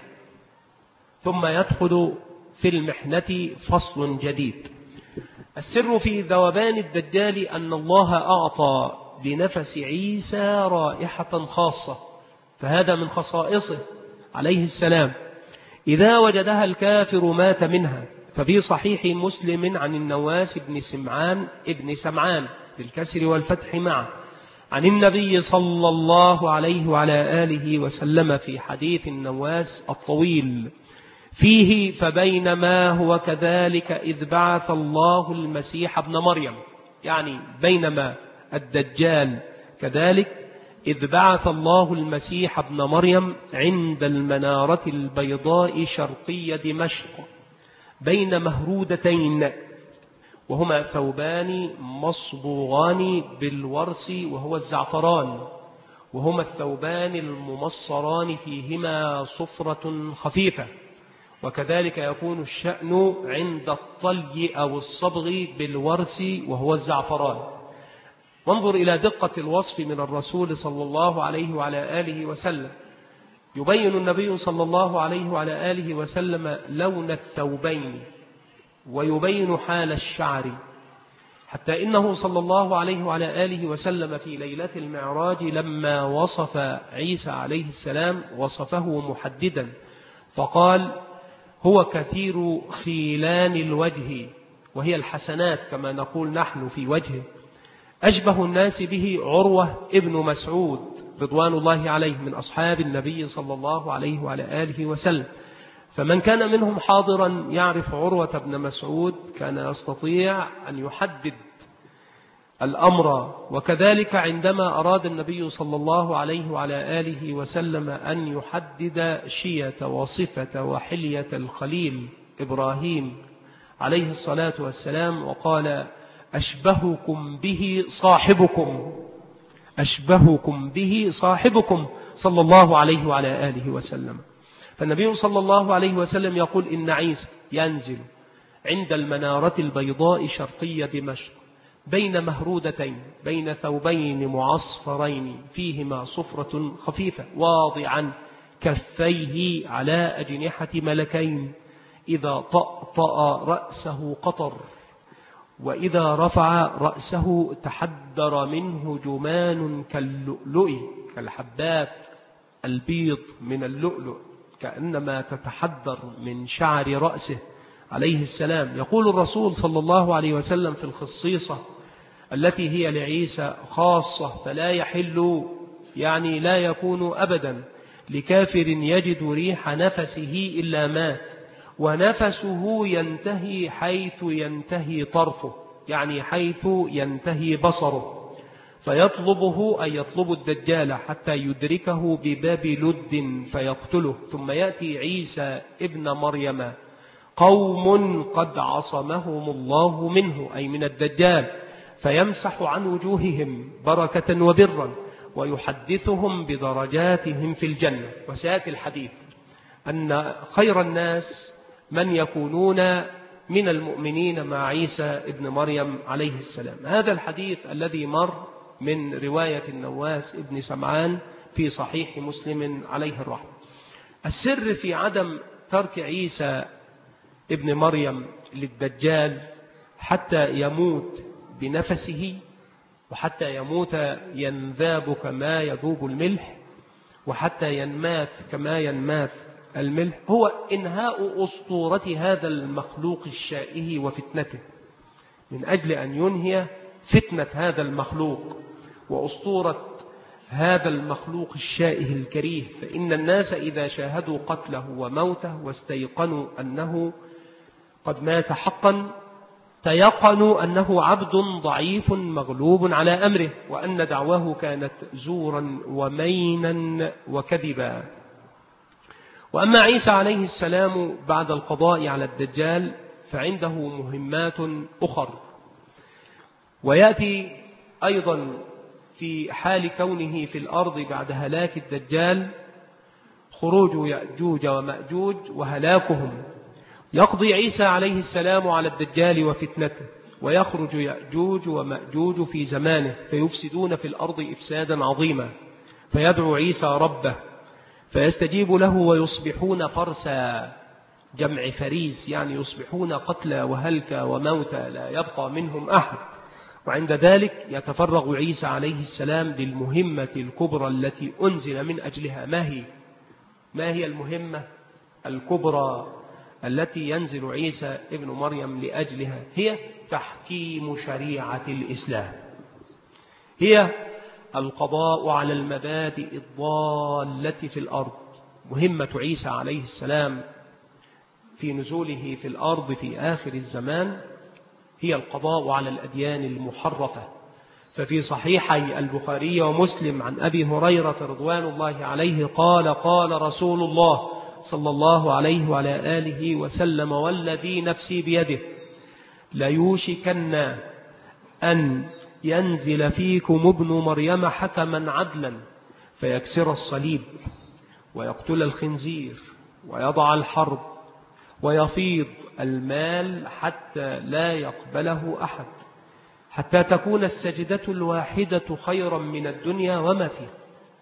ثم يدخل في المحنة فصل جديد. السر في ذوبان الدجال أن الله أعطى بنفس عيسى رائحة خاصة، فهذا من خصائصه عليه السلام، إذا وجدها الكافر مات منها. ففي صحيح مسلم عن النواس ابن سمعان بالكسر والفتح معه عن النبي صلى الله عليه وعلى آله وسلم في حديث النواس الطويل فيه: فبينما هو كذلك إذ بعث الله المسيح ابن مريم، يعني بينما الدجال كذلك إذ بعث الله المسيح ابن مريم عند المنارة البيضاء شرقي دمشق بين مهرودتين، وهما ثوبان مصبوغان بالورس وهو الزعفران، وهما الثوبان الممصران فيهما صفرة خفيفة. وكذلك يكون الشأن عند الطلي أو الصبغ بالورس وهو الزعفران. وانظر إلى دقة الوصف من الرسول صلى الله عليه وعلى آله وسلم. يبين النبي صلى الله عليه وعلى آله وسلم لون الثوبين ويبين حال الشعر، حتى إنه صلى الله عليه وعلى آله وسلم في ليلة المعراج لما وصف عيسى عليه السلام وصفه محددا فقال: هو كثير خيلان الوجه، وهي الحسنات كما نقول نحن في وجهه، أشبه الناس به عروة ابن مسعود رضوان الله عليه من أصحاب النبي صلى الله عليه وعلى آله وسلم. فمن كان منهم حاضرا يعرف عروة بن مسعود كان يستطيع أن يحدد الأمر. وكذلك عندما أراد النبي صلى الله عليه وعلى آله وسلم أن يحدد شية وصفة وحلية الخليل إبراهيم عليه الصلاة والسلام وقال: أشبهكم به صاحبكم صلى الله عليه وعلى آله وسلم. فالنبي صلى الله عليه وسلم يقول: إن عيسى ينزل عند المنارة البيضاء شرقي دمشق بين مهرودتين بين ثوبين معصفرين فيهما صفرة خفيفة، واضعا كفيه على أجنحة ملكين، إذا طأطأ رأسه قطر، وإذا رفع رأسه تحدر منه جمان كاللؤلؤ، كالحبات البيض من اللؤلؤ، كأنما تتحدر من شعر رأسه عليه السلام. يقول الرسول صلى الله عليه وسلم في الخصيصة التي هي لعيسى خاصة، فلا يحل يعني لا يكون أبدا لكافر يجد ريح نفسه إلا مات، ونفسه ينتهي حيث ينتهي طرفه، يعني حيث ينتهي بصره، فيطلبه أي يطلب الدجال حتى يدركه بباب لد فيقتله. ثم يأتي عيسى ابن مريم قوم قد عصمهم الله منه أي من الدجال، فيمسح عن وجوههم بركة وبرا ويحدثهم بدرجاتهم في الجنة. وسيأتي الحديث أن خير الناس من يكونون من المؤمنين مع عيسى ابن مريم عليه السلام. هذا الحديث الذي مر من رواية النواس ابن سمعان في صحيح مسلم عليه الرحمة. السر في عدم ترك عيسى ابن مريم للدجال حتى يموت بنفسه، وحتى يموت ينذاب كما يذوب الملح، وحتى ينماث كما ينماث الملح، هو إنهاء أسطورة هذا المخلوق الشائه وفتنته، من أجل أن ينهي فتنة هذا المخلوق وأسطورة هذا المخلوق الشائه الكريه، فإن الناس إذا شاهدوا قتله وموته واستيقنوا أنه قد مات حقا تيقنوا أنه عبد ضعيف مغلوب على أمره، وأن دعواه كانت زورا ومينا وكذبا. وأما عيسى عليه السلام بعد القضاء على الدجال فعنده مهمات أخر، ويأتي أيضا في حال كونه في الأرض بعد هلاك الدجال خروج يأجوج ومأجوج وهلاكهم. يقضي عيسى عليه السلام على الدجال وفتنته، ويخرج يأجوج ومأجوج في زمانه فيفسدون في الأرض إفسادا عظيما، فيدعو عيسى ربه فيستجيب له ويصبحون فرسا، جمع فريس، يعني يصبحون قتلى وهلكى وموتى لا يبقى منهم أحد. وعند ذلك يتفرغ عيسى عليه السلام للمهمة الكبرى التي أنزل من أجلها. ما هي المهمة الكبرى التي ينزل عيسى ابن مريم لأجلها؟ هي تحكيم شريعة الإسلام، هي القضاء على المبادئ الضالة في الأرض. مهمة عيسى عليه السلام في نزوله في الأرض في آخر الزمان هي القضاء على الأديان المحرفة. ففي صحيحي البخاري ومسلم عن أبي هريرة رضوان الله عليه قال: قال رسول الله صلى الله عليه وعلى آله وسلم: والذي نفسي بيده ليوشكن أن ينزل فيكم ابن مريم حكما عدلا فيكسر الصليب ويقتل الخنزير ويضع الحرب ويفيض المال حتى لا يقبله أحد، حتى تكون السجدة الواحدة خيرا من الدنيا وما فيها،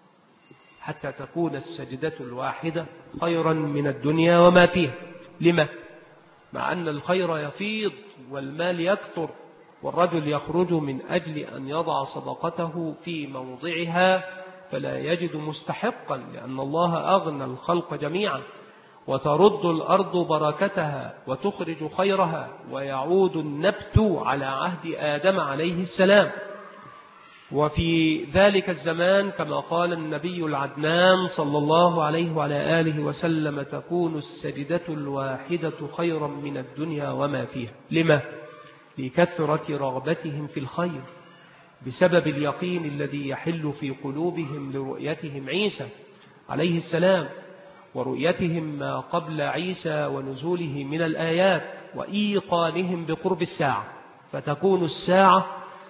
حتى تكون السجدة الواحدة خيرا من الدنيا وما فيها. لما؟ مع أن الخير يفيض والمال يكثر، والرجل يخرج من أجل أن يضع صدقته في موضعها فلا يجد مستحقا، لأن الله أغنى الخلق جميعا، وترد الأرض بركتها وتخرج خيرها، ويعود النبت على عهد آدم عليه السلام. وفي ذلك الزمان كما قال النبي العدنان صلى الله عليه وعلى آله وسلم: تكون السجدة الواحدة خيرا من الدنيا وما فيها. لما؟ لكثرة رغبتهم في الخير بسبب اليقين الذي يحل في قلوبهم لرؤيتهم عيسى عليه السلام، ورؤيتهم ما قبل عيسى ونزوله من الآيات، وإيقانهم بقرب الساعة. فتكون الساعة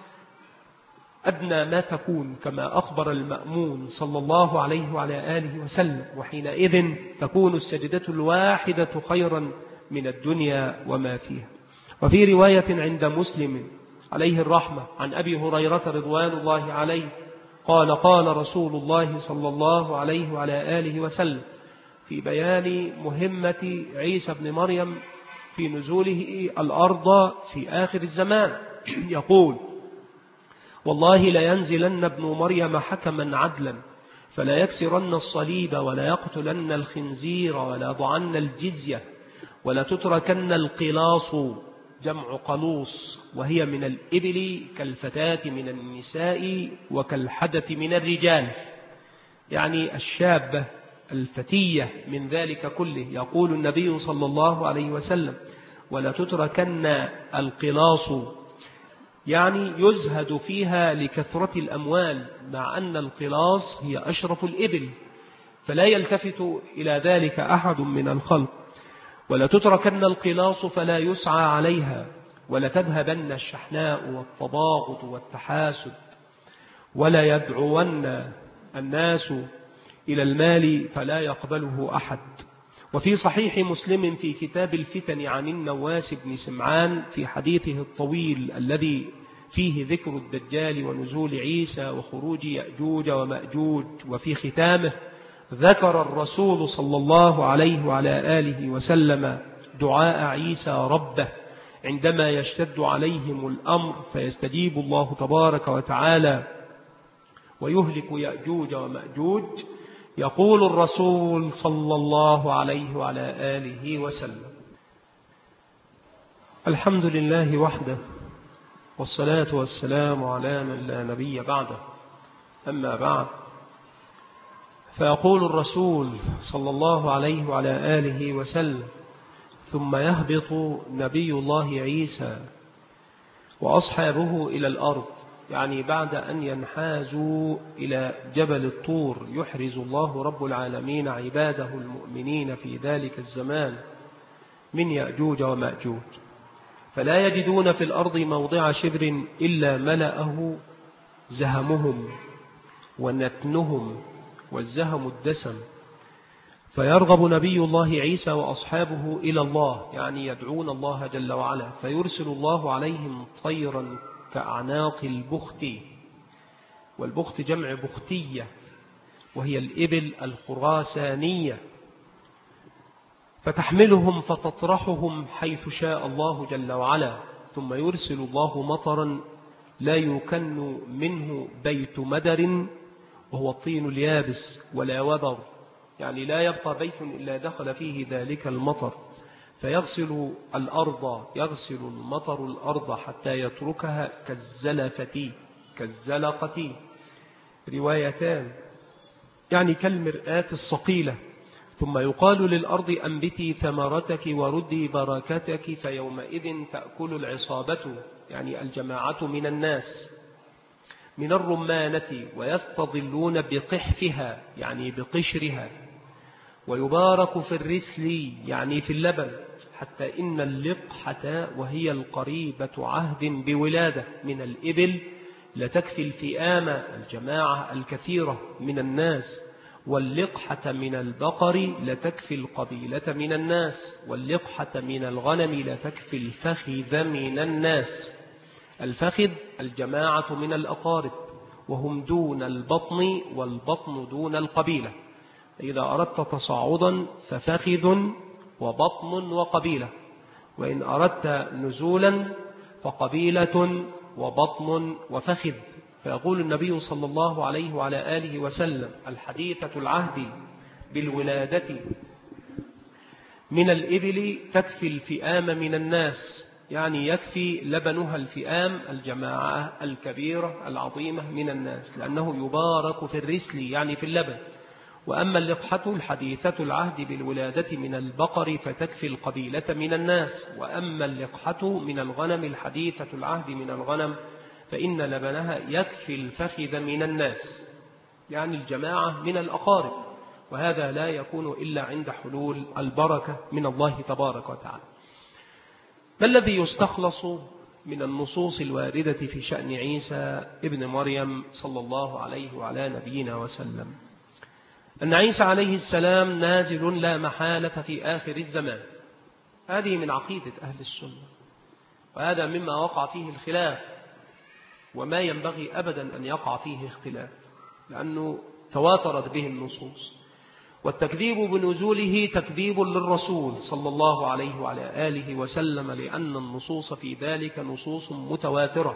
أدنى ما تكون كما أخبر المأمون صلى الله عليه وعلى آله وسلم، وحينئذ تكون السجدة الواحدة خيرا من الدنيا وما فيها. وفي رواية عند مسلم عليه الرحمة عن أبي هريرة رضوان الله عليه قال: قال رسول الله صلى الله عليه وعلى آله وسلم في بيان مهمة عيسى بن مريم في نزوله الأرض في آخر الزمان، يقول: والله لينزلن ابن مريم حكما عدلا فلا يكسرن الصليب ولا يقتلن الخنزير ولا يضعن الجزية ولا تتركن القلاص، جمع قلوص، وهي من الإبل كالفتاة من النساء وكالحدث من الرجال، يعني الشابة الفتية من ذلك كله. يقول النبي صلى الله عليه وسلم: ولا تتركن القلاص، يعني يزهد فيها لكثرة الأموال، مع أن القلاص هي أشرف الإبل، فلا يلتفت إلى ذلك أحد من الخلق. ولا تتركن القلاص فلا يسعى عليها، ولا تذهبن الشحناء والتباغض والتحاسد، ولا يدعون الناس إلى المال فلا يقبله أحد. وفي صحيح مسلم في كتاب الفتن عن النواس بن سمعان في حديثه الطويل الذي فيه ذكر الدجال ونزول عيسى وخروج يأجوج ومأجوج، وفي ختامه ذكر الرسول صلى الله عليه وعلى آله وسلم دعاء عيسى ربه عندما يشتد عليهم الأمر فيستجيب الله تبارك وتعالى ويهلك يأجوج ومأجوج. يقول الرسول صلى الله عليه وعلى آله وسلم: الحمد لله وحده، والصلاة والسلام على من لا نبي بعده، أما بعد، فيقول الرسول صلى الله عليه وعلى آله وسلم: ثم يهبط نبي الله عيسى وأصحابه إلى الأرض، يعني بعد أن ينحازوا إلى جبل الطور يحرز الله رب العالمين عباده المؤمنين في ذلك الزمان من يأجوج ومأجوج، فلا يجدون في الأرض موضع شبر إلا ملأه زهمهم ونتنهم والزهم الدسم، فيرغب نبي الله عيسى وأصحابه إلى الله، يعني يدعون الله جل وعلا، فيرسل الله عليهم طيرا كأعناق البخت، والبخت جمع بختية وهي الإبل الخراسانية، فتحملهم فتطرحهم حيث شاء الله جل وعلا، ثم يرسل الله مطرا لا يكن منه بيت مدر وهو الطين اليابس ولا وبر، يعني لا يبقى بيت إلا دخل فيه ذلك المطر، فيغسل الأرض، يغسل المطر الأرض حتى يتركها كالزلقة، روايتان، يعني كالمرآة الصقيلة. ثم يقال للأرض: أنبتي ثمرتك وردي بركتك، فيومئذ تأكل العصابة، يعني الجماعة من الناس، من الرمانة، ويستظلون بقحفها، يعني بقشرها، ويبارك في الرسل، يعني في اللبن، حتى إن اللقحة وهي القريبة عهد بولادة من الإبل لتكفي الفئام، الجماعة الكثيرة من الناس، واللقحة من البقر لتكفي القبيلة من الناس، واللقحة من الغنم لتكفي الفخذ من الناس. الفخذ الجماعة من الأقارب، وهم دون البطن، والبطن دون القبيلة، إذا أردت تصاعدا ففخذ وبطن وقبيلة، وإن أردت نزولا فقبيلة وبطن وفخذ. فيقول النبي صلى الله عليه وعلى آله وسلم: الحديثة العهد بالولادة من الإبل تكفي الفئام من الناس، يعني يكفي لبنها الفئام، الجماعة الكبيرة العظيمة من الناس، لأنه يبارك في الرسل، يعني في اللبن. وأما اللقحة الحديثة العهد بالولادة من البقر فتكفي القبيلة من الناس، وأما اللقحة من الغنم الحديثة العهد من الغنم فإن لبنها يكفي الفخذ من الناس، يعني الجماعة من الأقارب، وهذا لا يكون إلا عند حلول البركة من الله تبارك وتعالى. ما الذي يستخلص من النصوص الواردة في شأن عيسى ابن مريم صلى الله عليه وعلى نبينا وسلم؟ أن عيسى عليه السلام نازل لا محالة في آخر الزمان، هذه من عقيدة أهل السنة، وهذا مما وقع فيه الخلاف، وما ينبغي أبدا أن يقع فيه اختلاف، لأنه تواترت به النصوص، والتكذيب بنزوله تكذيب للرسول صلى الله عليه وعلى آله وسلم، لأن النصوص في ذلك نصوص متواترة،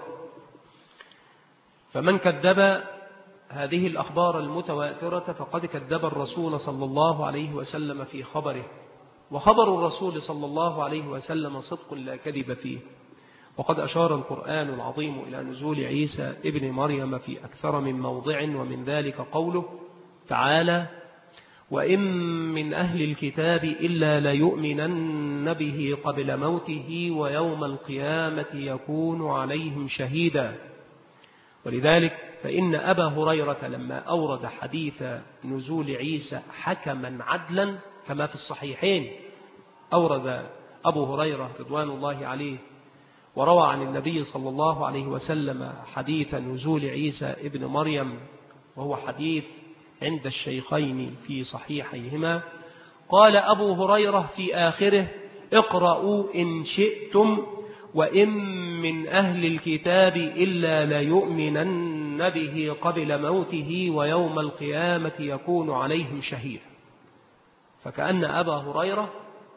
فمن كذب هذه الأخبار المتواترة فقد كذب الرسول صلى الله عليه وسلم في خبره، وخبر الرسول صلى الله عليه وسلم صدق لا كذب فيه. وقد أشار القرآن العظيم إلى نزول عيسى ابن مريم في أكثر من موضع، ومن ذلك قوله تعالى: وإن من أهل الكتاب إلا ليؤمنن به قبل موته ويوم القيامة يكون عليهم شهيدا. ولذلك فإن أبا هريرة لما أورد حديث نزول عيسى حكما عدلا كما في الصحيحين، أورد أبو هريرة رضوان الله عليه وروى عن النبي صلى الله عليه وسلم حديث نزول عيسى ابن مريم، وهو حديث عند الشيخين في صحيحيهما، قال أبو هريرة في آخره: اقرأوا إن شئتم وإن من أهل الكتاب إلا ليؤمنن به قبل موته ويوم القيامة يكون عليهم شهيدا. فكأن أبا هريرة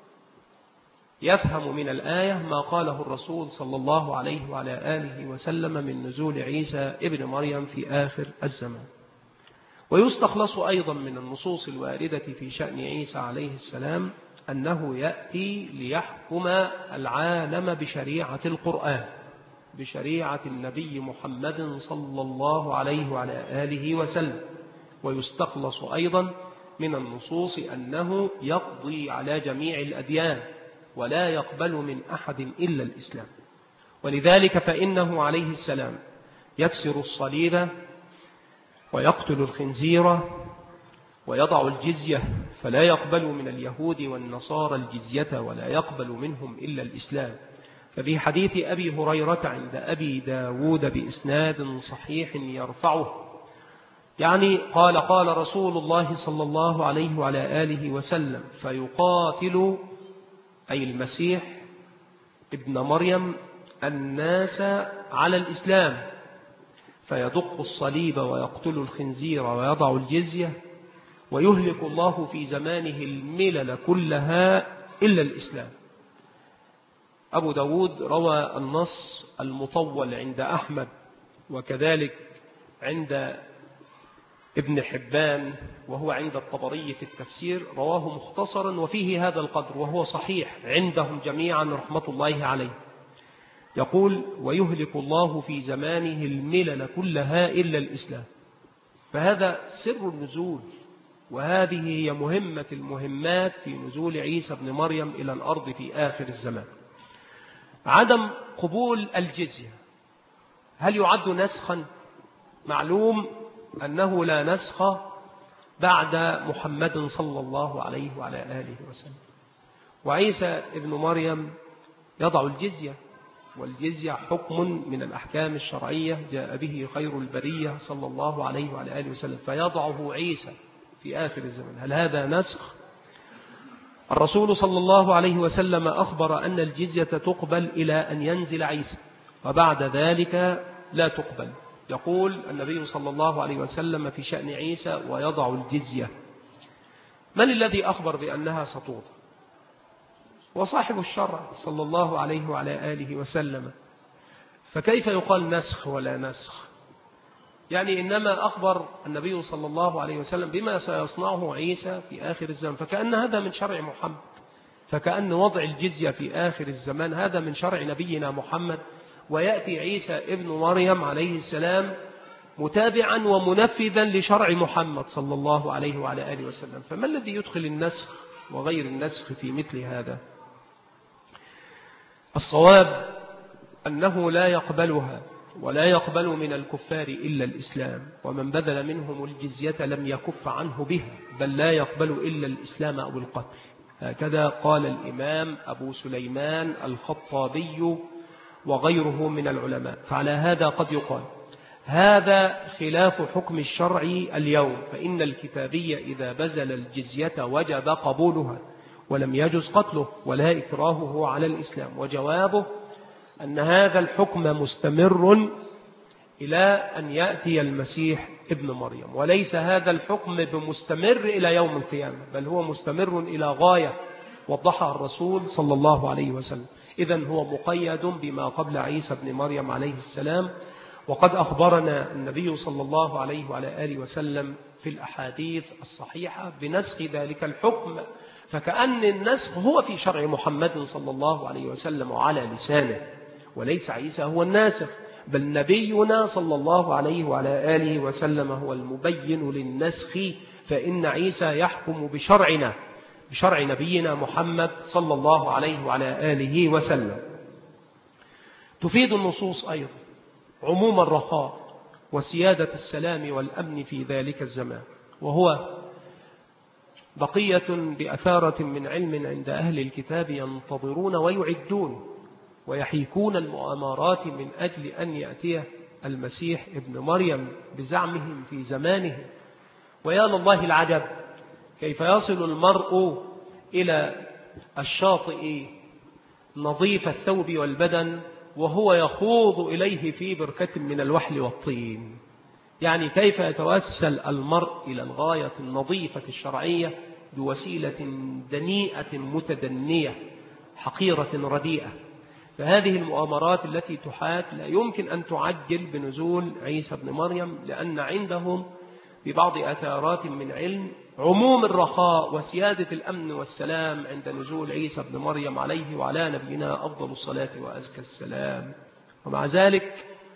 يفهم من الآية ما قاله الرسول صلى الله عليه وعلى آله وسلم من نزول عيسى ابن مريم في آخر الزمان. ويستخلص أيضا من النصوص الواردة في شأن عيسى عليه السلام أنه يأتي ليحكم العالم بشريعة القرآن، بشريعة النبي محمد صلى الله عليه وعلى آله وسلم، ويستخلص أيضا من النصوص أنه يقضي على جميع الأديان ولا يقبل من أحد إلا الإسلام. ولذلك فإنه عليه السلام يكسر الصليب ويقتل الخنزير ويضع الجزية، فلا يقبل من اليهود والنصارى الجزية ولا يقبل منهم إلا الإسلام. ففي حديث أبي هريرة عند أبي داود بإسناد صحيح يرفعه، يعني قال رسول الله صلى الله عليه وعلى آله وسلم: فيقاتل أي المسيح ابن مريم الناس على الإسلام، فيدق الصليب ويقتل الخنزير ويضع الجزية، ويهلك الله في زمانه الملل كلها إلا الإسلام. أبو داود روى النص المطول عند أحمد، وكذلك عند ابن حبان، وهو عند الطبري في التفسير، رواه مختصرا وفيه هذا القدر، وهو صحيح عندهم جميعا رحمة الله عليه. يقول: ويهلك الله في زمانه الملل كلها إلا الإسلام. فهذا سر النزول، وهذه هي مهمة المهمات في نزول عيسى بن مريم إلى الأرض في آخر الزمان. عدم قبول الجزية هل يعد نسخا؟ معلوم أنه لا نسخ بعد محمد صلى الله عليه وعلى آله وسلم، وعيسى ابن مريم يضع الجزية، والجزية حكم من الأحكام الشرعية جاء به خير البرية صلى الله عليه وعلى آله وسلم، فيضعه عيسى في آخر الزمن. هل هذا نسخ؟ الرسول صلى الله عليه وسلم أخبر أن الجزية تقبل إلى أن ينزل عيسى، وبعد ذلك لا تقبل. يقول النبي صلى الله عليه وسلم في شأن عيسى: ويضع الجزية. من الذي أخبر بأنها ستوضع؟ وصاحب الشرع صلى الله عليه وعلى آله وسلم. فكيف يقال نسخ ولا نسخ؟ يعني إنما أخبر النبي صلى الله عليه وسلم بما سيصنعه عيسى في آخر الزمان، فكأن هذا من شرع محمد، فكأن وضع الجزية في آخر الزمان هذا من شرع نبينا محمد، ويأتي عيسى ابن مريم عليه السلام متابعا ومنفذا لشرع محمد صلى الله عليه وعلى آله وسلم. فما الذي يدخل النسخ وغير النسخ في مثل هذا؟ الصواب أنه لا يقبلها ولا يقبل من الكفار إلا الإسلام، ومن بذل منهم الجزية لم يكف عنه بها، بل لا يقبل إلا الإسلام أو القتل. هكذا قال الإمام أبو سليمان الخطابي وغيره من العلماء. فعلى هذا قد يقال هذا خلاف حكم الشرع اليوم، فإن الكتابي إذا بذل الجزية وجب قبولها ولم يجز قتله ولا إكراهه على الإسلام. وجوابه أن هذا الحكم مستمر إلى أن يأتي المسيح ابن مريم، وليس هذا الحكم بمستمر إلى يوم القيامة، بل هو مستمر إلى غاية وضحها الرسول صلى الله عليه وسلم. إذن هو مقيد بما قبل عيسى ابن مريم عليه السلام. وقد أخبرنا النبي صلى الله عليه وعلى آله وسلم في الأحاديث الصحيحة بنسخ ذلك الحكم، فكأن النسخ هو في شرع محمد صلى الله عليه وسلم وعلى لسانه، وليس عيسى هو الناسخ، بل نبينا صلى الله عليه وعلى آله وسلم هو المبين للنسخ، فإن عيسى يحكم بشرعنا، بشرع نبينا محمد صلى الله عليه وعلى آله وسلم. تفيد النصوص أيضا عموم الرخاء وسيادة السلام والأمن في ذلك الزمان، وهو بقية بأثارة من علم عند أهل الكتاب ينتظرون ويعدون ويحيكون المؤامرات من أجل أن يأتي المسيح ابن مريم بزعمهم في زمانه. ويا لله العجب، كيف يصل المرء إلى الشاطئ نظيف الثوب والبدن وهو يخوض إليه في بركة من الوحل والطين. يعني كيف يتوسل المرء إلى الغاية النظيفة الشرعية بوسيلة دنيئة متدنية حقيرة رديئة. فهذه المؤامرات التي تحاك لا يمكن أن تعجل بنزول عيسى بن مريم، لأن عندهم ببعض أثارات من علم عموم الرخاء وسيادة الأمن والسلام عند نزول عيسى بن مريم عليه وعلى نبينا أفضل الصلاة وأزكى السلام. ومع ذلك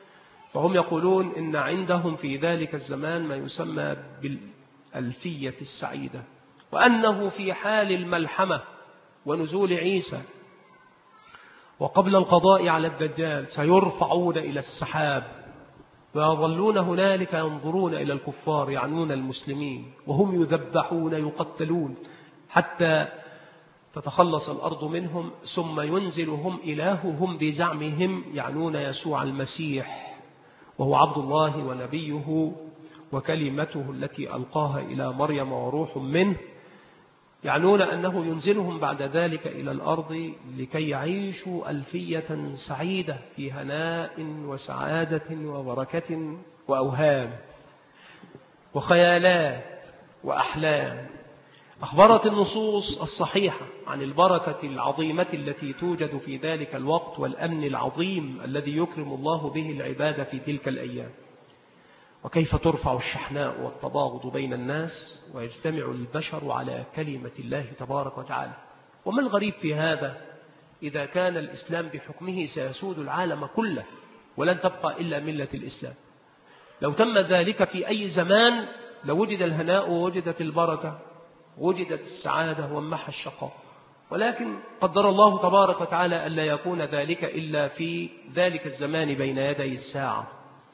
فهم يقولون إن عندهم في ذلك الزمان ما يسمى بالألفية السعيدة، وأنه في حال الملحمة ونزول عيسى وقبل القضاء على الدجال سيرفعون إلى السحاب ويظلون هنالك ينظرون إلى الكفار يعنون المسلمين وهم يذبحون يقتلون حتى تتخلص الأرض منهم، ثم ينزلهم إلههم بزعمهم يعنون يسوع المسيح وهو عبد الله ونبيه وكلمته التي ألقاها إلى مريم وروح منه، يعنون أنه ينزلهم بعد ذلك إلى الأرض لكي يعيشوا ألفية سعيدة في هناء وسعادة وبركة وأوهام وخيالات وأحلام. أخبرت النصوص الصحيحة عن البركة العظيمة التي توجد في ذلك الوقت والأمن العظيم الذي يكرم الله به العباد في تلك الأيام، وكيف ترفع الشحناء والتباغض بين الناس ويجتمع البشر على كلمة الله تبارك وتعالى. وما الغريب في هذا إذا كان الإسلام بحكمه سيسود العالم كله ولن تبقى إلا ملة الإسلام؟ لو تم ذلك في أي زمان لوجد الهناء ووجدت البركة وجدت السعادة وانمحى الشقاء، ولكن قدر الله تبارك وتعالى ألا يكون ذلك إلا في ذلك الزمان بين يدي الساعة.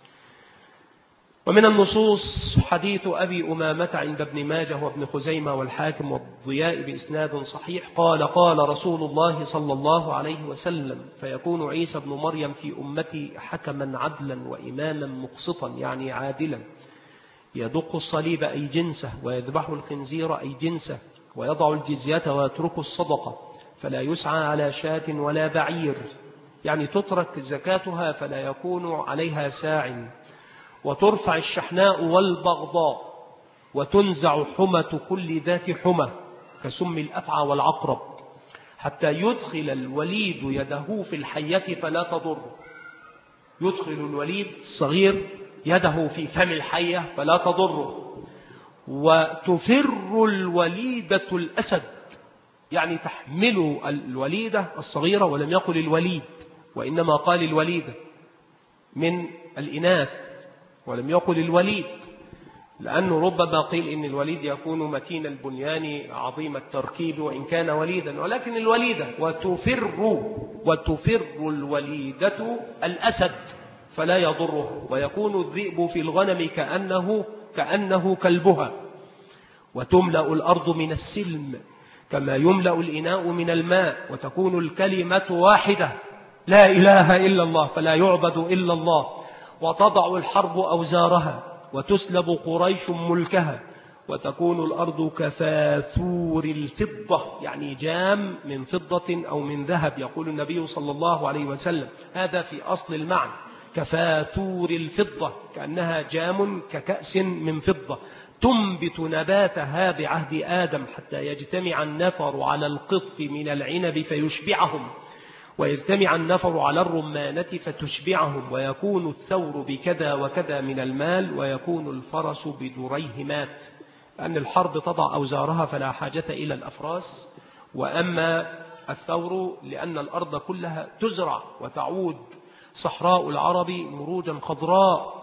ومن النصوص حديث أبي أمامة عند ابن ماجه وابن خزيمة والحاكم والضياء بإسناد صحيح قال رسول الله صلى الله عليه وسلم: فيكون عيسى بن مريم في أمتي حكما عدلا وإماما مقسطا، يعني عادلا، يدق الصليب أي جنسه، ويذبح الخنزير أي جنسه، ويضع الجزية ويترك الصدقة، فلا يسعى على شاة ولا بعير، يعني تترك زكاتها فلا يكون عليها ساع، وترفع الشحناء والبغضاء، وتنزع حمة كل ذات حمة كسم الأفعى والعقرب، حتى يدخل الوليد يده في الحية فلا تضر. يدخل الوليد الصغير يده في فم الحية فلا تضره. وتفر الوليدة الأسد، يعني تحمل الوليدة الصغيرة، ولم يقل الوليد وإنما قال الوليدة من الإناث ولم يقل الوليد، لأنه ربما قيل إن الوليد يكون متين البنيان عظيم التركيب وإن كان وليدا، ولكن الوليدة. وتفر الوليدة الأسد فلا يضره، ويكون الذئب في الغنم كأنه كلبها، وتملأ الأرض من السلم كما يملأ الإناء من الماء، وتكون الكلمة واحدة لا إله إلا الله فلا يعبد إلا الله، وتضع الحرب أوزارها، وتسلب قريش ملكها، وتكون الأرض كفاثور الفضة، يعني جام من فضة أو من ذهب، يقول النبي صلى الله عليه وسلم هذا في أصل المعنى، كفاثور الفضة، كأنها جام ككأس من فضة، تنبت نباتها بعهد آدم حتى يجتمع النفر على القطف من العنب فيشبعهم، ويجتمع النفر على الرمانة فتشبعهم، ويكون الثور بكذا وكذا من المال، ويكون الفرس بدريهمات، لأن الحرب تضع أوزارها فلا حاجة إلى الأفراس، وأما الثور لأن الأرض كلها تزرع وتعود صحراء العرب مروجا خضراء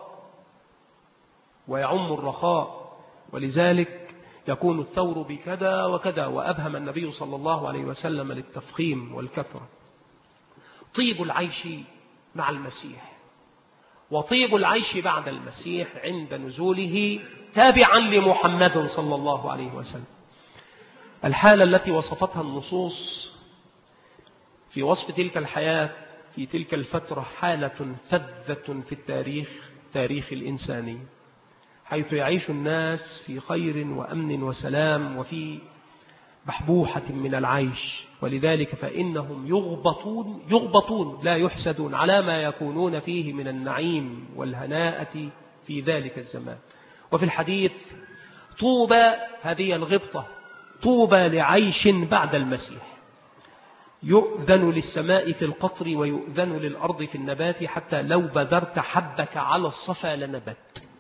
ويعم الرخاء، ولذلك يكون الثور بكذا وكذا. وأبهم النبي صلى الله عليه وسلم للتفخيم والكثرة. طيب العيش مع المسيح وطيب العيش بعد المسيح عند نزوله تابعا لمحمد صلى الله عليه وسلم. الحالة التي وصفتها النصوص في وصف تلك الحياة في تلك الفترة حالة فذة في تاريخ الإنساني، حيث يعيش الناس في خير وأمن وسلام وفي بحبوحة من العيش، ولذلك فإنهم يغبطون لا يحسدون على ما يكونون فيه من النعيم والهناءة في ذلك الزمان. وفي الحديث: طوبى، هذه الغبطة، طوبى لعيش بعد المسيح، يؤذن للسماء في القطر ويؤذن للأرض في النبات، حتى لو بذرت حبك على الصفا لنبت.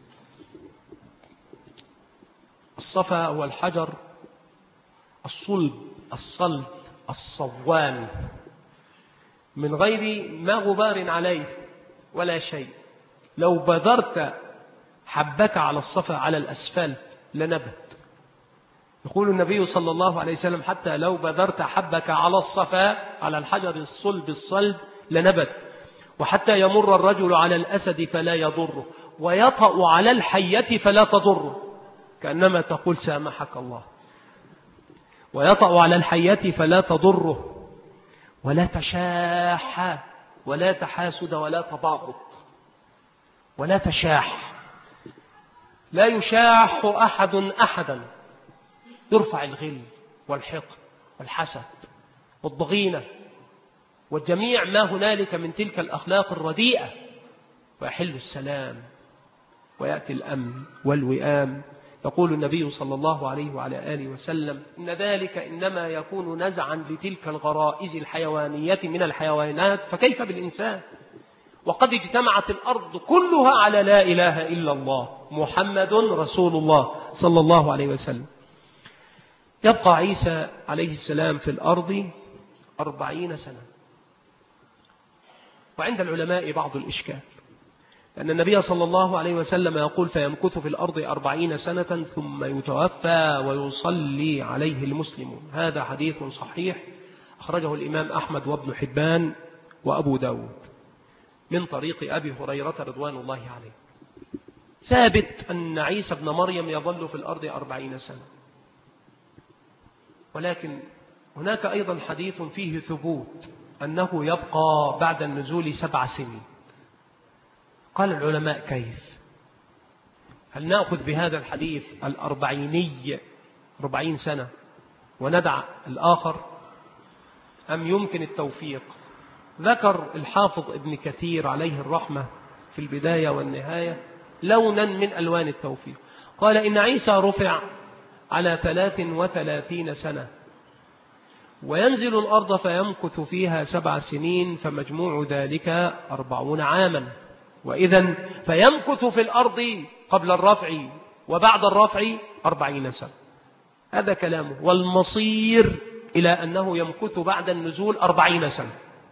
الصفا هو الحجر الصلب الصلب الصوان من غير ما غبار عليه ولا شيء، لو بذرت حبك على الصفا على الأسفل لنبت. يقول النبي صلى الله عليه وسلم حتى لو بذرت حبك على الصفا على الحجر الصلب لنبت. وحتى يمر الرجل على الأسد فلا يضره، ويطأ على الحية فلا تضره، كأنما تقول سامحك الله. ويطأ على الحية فلا تضره، ولا تشاح ولا تحاسد ولا تباغض ولا تشاح. لا يشاح أحد أحدا، يرفع الغل والحقد والحسد والضغينة وجميع ما هنالك من تلك الأخلاق الرديئة، ويحل السلام ويأتي الأمن والوئام. يقول النبي صلى الله عليه وعلى آله وسلم إن ذلك إنما يكون نزعا لتلك الغرائز الحيوانية من الحيوانات، فكيف بالإنسان؟ وقد اجتمعت الأرض كلها على لا إله إلا الله محمد رسول الله صلى الله عليه وسلم. يبقى عيسى عليه السلام في الأرض 40 سنة. وعند العلماء بعض الإشكال، لأن النبي صلى الله عليه وسلم يقول فيمكث في الأرض 40 سنة ثم يتوفى ويصلي عليه المسلمون. هذا حديث صحيح أخرجه الإمام أحمد وابن حبان وأبو داود من طريق أبي هريرة رضوان الله عليه. ثابت أن عيسى ابن مريم يظل في الأرض 40 سنة، ولكن هناك أيضا حديث فيه ثبوت أنه يبقى بعد النزول 7 سنين. قال العلماء كيف؟ هل نأخذ بهذا الحديث 40 سنة وندع الآخر، أم يمكن التوفيق؟ ذكر الحافظ ابن كثير عليه الرحمة في البداية والنهاية لونا من ألوان التوفيق. قال إن عيسى رفع على 33 سنة، وينزل الأرض فيمكث فيها 7 سنين، فمجموع ذلك 40 عاما. وإذن فيمكث في الأرض قبل الرفع وبعد الرفع 40 سنة. هذا كلامه، والمصير إلى أنه يمكث بعد النزول 40 سنة،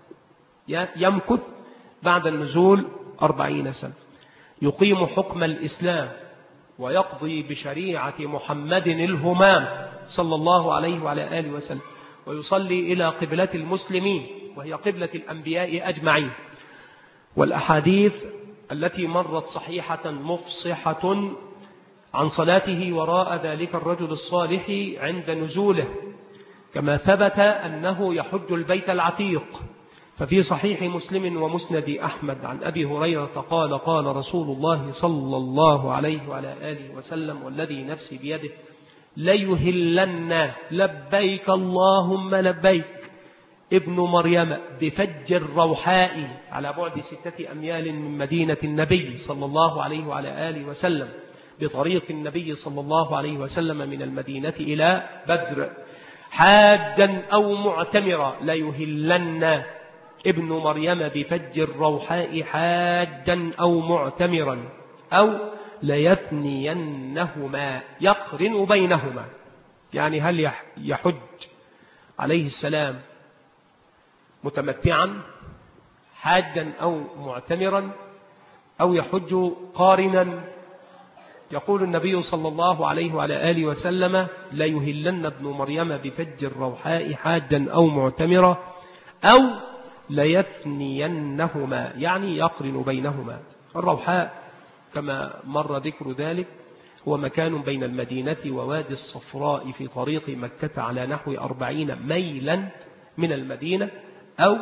يمكث بعد النزول 40 سنة، يقيم حكم الإسلام ويقضي بشريعة محمد الهمام صلى الله عليه وعلى آله وسلم، ويصلي إلى قبلة المسلمين وهي قبلة الأنبياء أجمعين. والأحاديث التي مرت صحيحة مفصحة عن صلاته وراء ذلك الرجل الصالح عند نزوله، كما ثبت أنه يحج البيت العتيق. ففي صحيح مسلم ومسند أحمد عن أبي هريرة قال قال رسول الله صلى الله عليه وعلى آله وسلم والذي نفسي بيده ليهلن لبيك اللهم لبيك ابن مريم بفج الروحاء على بعد 6 أميال من مدينة النبي صلى الله عليه وعلى آله وسلم، بطريق النبي صلى الله عليه وسلم من المدينة إلى بدر، حاجا أو معتمرا. ليهلن ابن مريم بفج الروحاء حاجا أو معتمرا، أو ليثنينهما يقرن بينهما. يعني هل يحج عليه السلام متمتعا حاجا أو معتمرا، أو يحج قارنا؟ يقول النبي صلى الله عليه وعلى آله وسلم ليهلن ابن مريم بفج الروحاء حاجا أو معتمرا، أو ليثنينهما يعني يقرن بينهما. الروحاء كما مر ذكر ذلك هو مكان بين المدينة ووادي الصفراء في طريق مكة على نحو 40 ميلا من المدينة، أو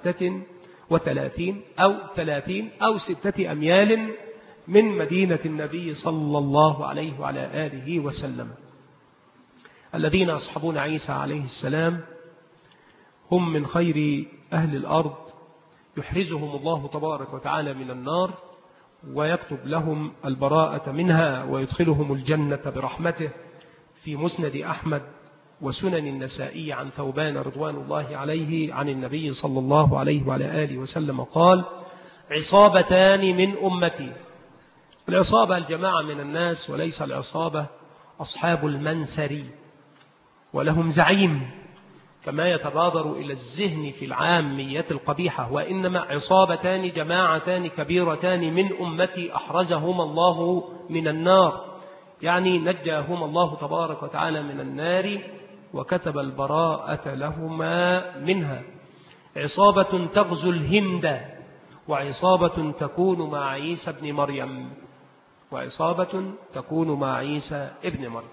36 أو 30 أو 6 أميال من مدينة النبي صلى الله عليه وعلى آله وسلم. الذين أصحبون عيسى عليه السلام هم من خير أهل الأرض، يحرزهم الله تبارك وتعالى من النار، ويكتب لهم البراءة منها، ويدخلهم الجنة برحمته. في مسند أحمد وسنن النسائي عن ثوبان رضوان الله عليه عن النبي صلى الله عليه وعلى آله وسلم قال عصابتان من أمتي. العصابة الجماعة من الناس، وليس العصابة أصحاب المنسري، ولهم زعيم كما يتبادر إلى الذهن في العامية القبيحة، وإنما عصابتان جماعتان كبيرتان من أمتي أحرزهما الله من النار، يعني نجاهما الله تبارك وتعالى من النار وكتب البراءة لهما منها. عصابة تغزو الهند، وعصابة تكون مع عيسى ابن مريم، وعصابة تكون مع عيسى ابن مريم.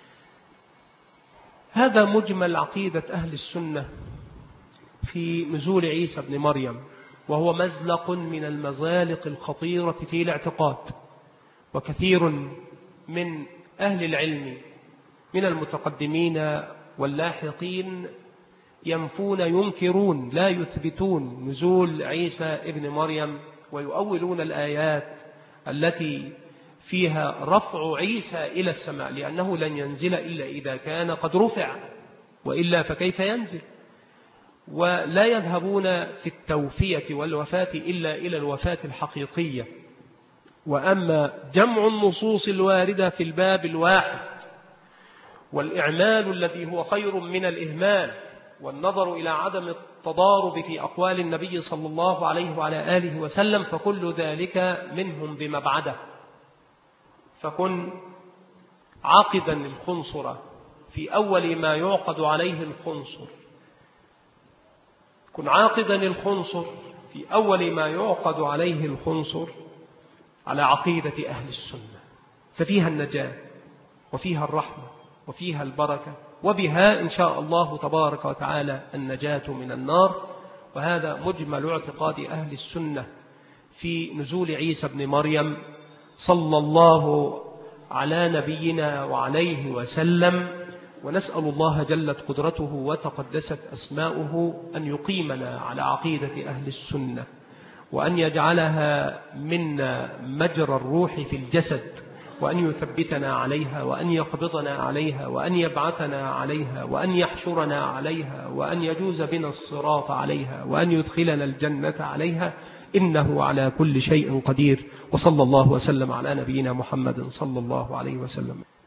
هذا مجمل عقيدة أهل السنة في نزول عيسى ابن مريم، وهو مزلق من المزالق الخطيرة في الاعتقاد. وكثير من أهل العلم من المتقدمين واللاحقين ينفون ينكرون لا يثبتون نزول عيسى ابن مريم، ويؤولون الآيات التي فيها رفع عيسى إلى السماء، لأنه لن ينزل إلا إذا كان قد رفع، وإلا فكيف ينزل؟ ولا يذهبون في التوفية والوفاة إلا إلى الوفاة الحقيقية. وأما جمع النصوص الواردة في الباب الواحد، والإعمال الذي هو خير من الإهمال، والنظر إلى عدم التضارب في أقوال النبي صلى الله عليه وعلى آله وسلم، فكل ذلك منهم بمبعده. فكن عاقدا الخنصر في أول ما يعقد عليه الخنصر، كن عاقدا الخنصر في أول ما يعقد عليه الخنصر على عقيدة أهل السنة، ففيها النجاة وفيها الرحمة وفيها البركة، وبها إن شاء الله تبارك وتعالى النجاة من النار. وهذا مجمل اعتقاد أهل السنة في نزول عيسى بن مريم صلى الله على نبينا وعليه وسلم. ونسأل الله جلت قدرته وتقدست أسماؤه أن يقيمنا على عقيدة أهل السنة، وأن يجعلها منا مجرى الروح في الجسد، وأن يثبتنا عليها، وأن يقبضنا عليها، وأن يبعثنا عليها، وأن يحشرنا عليها، وأن يجوز بنا الصراط عليها، وأن يدخلنا الجنة عليها، إنه على كل شيء قدير. وصلى الله وسلم على نبينا محمد صلى الله عليه وسلم.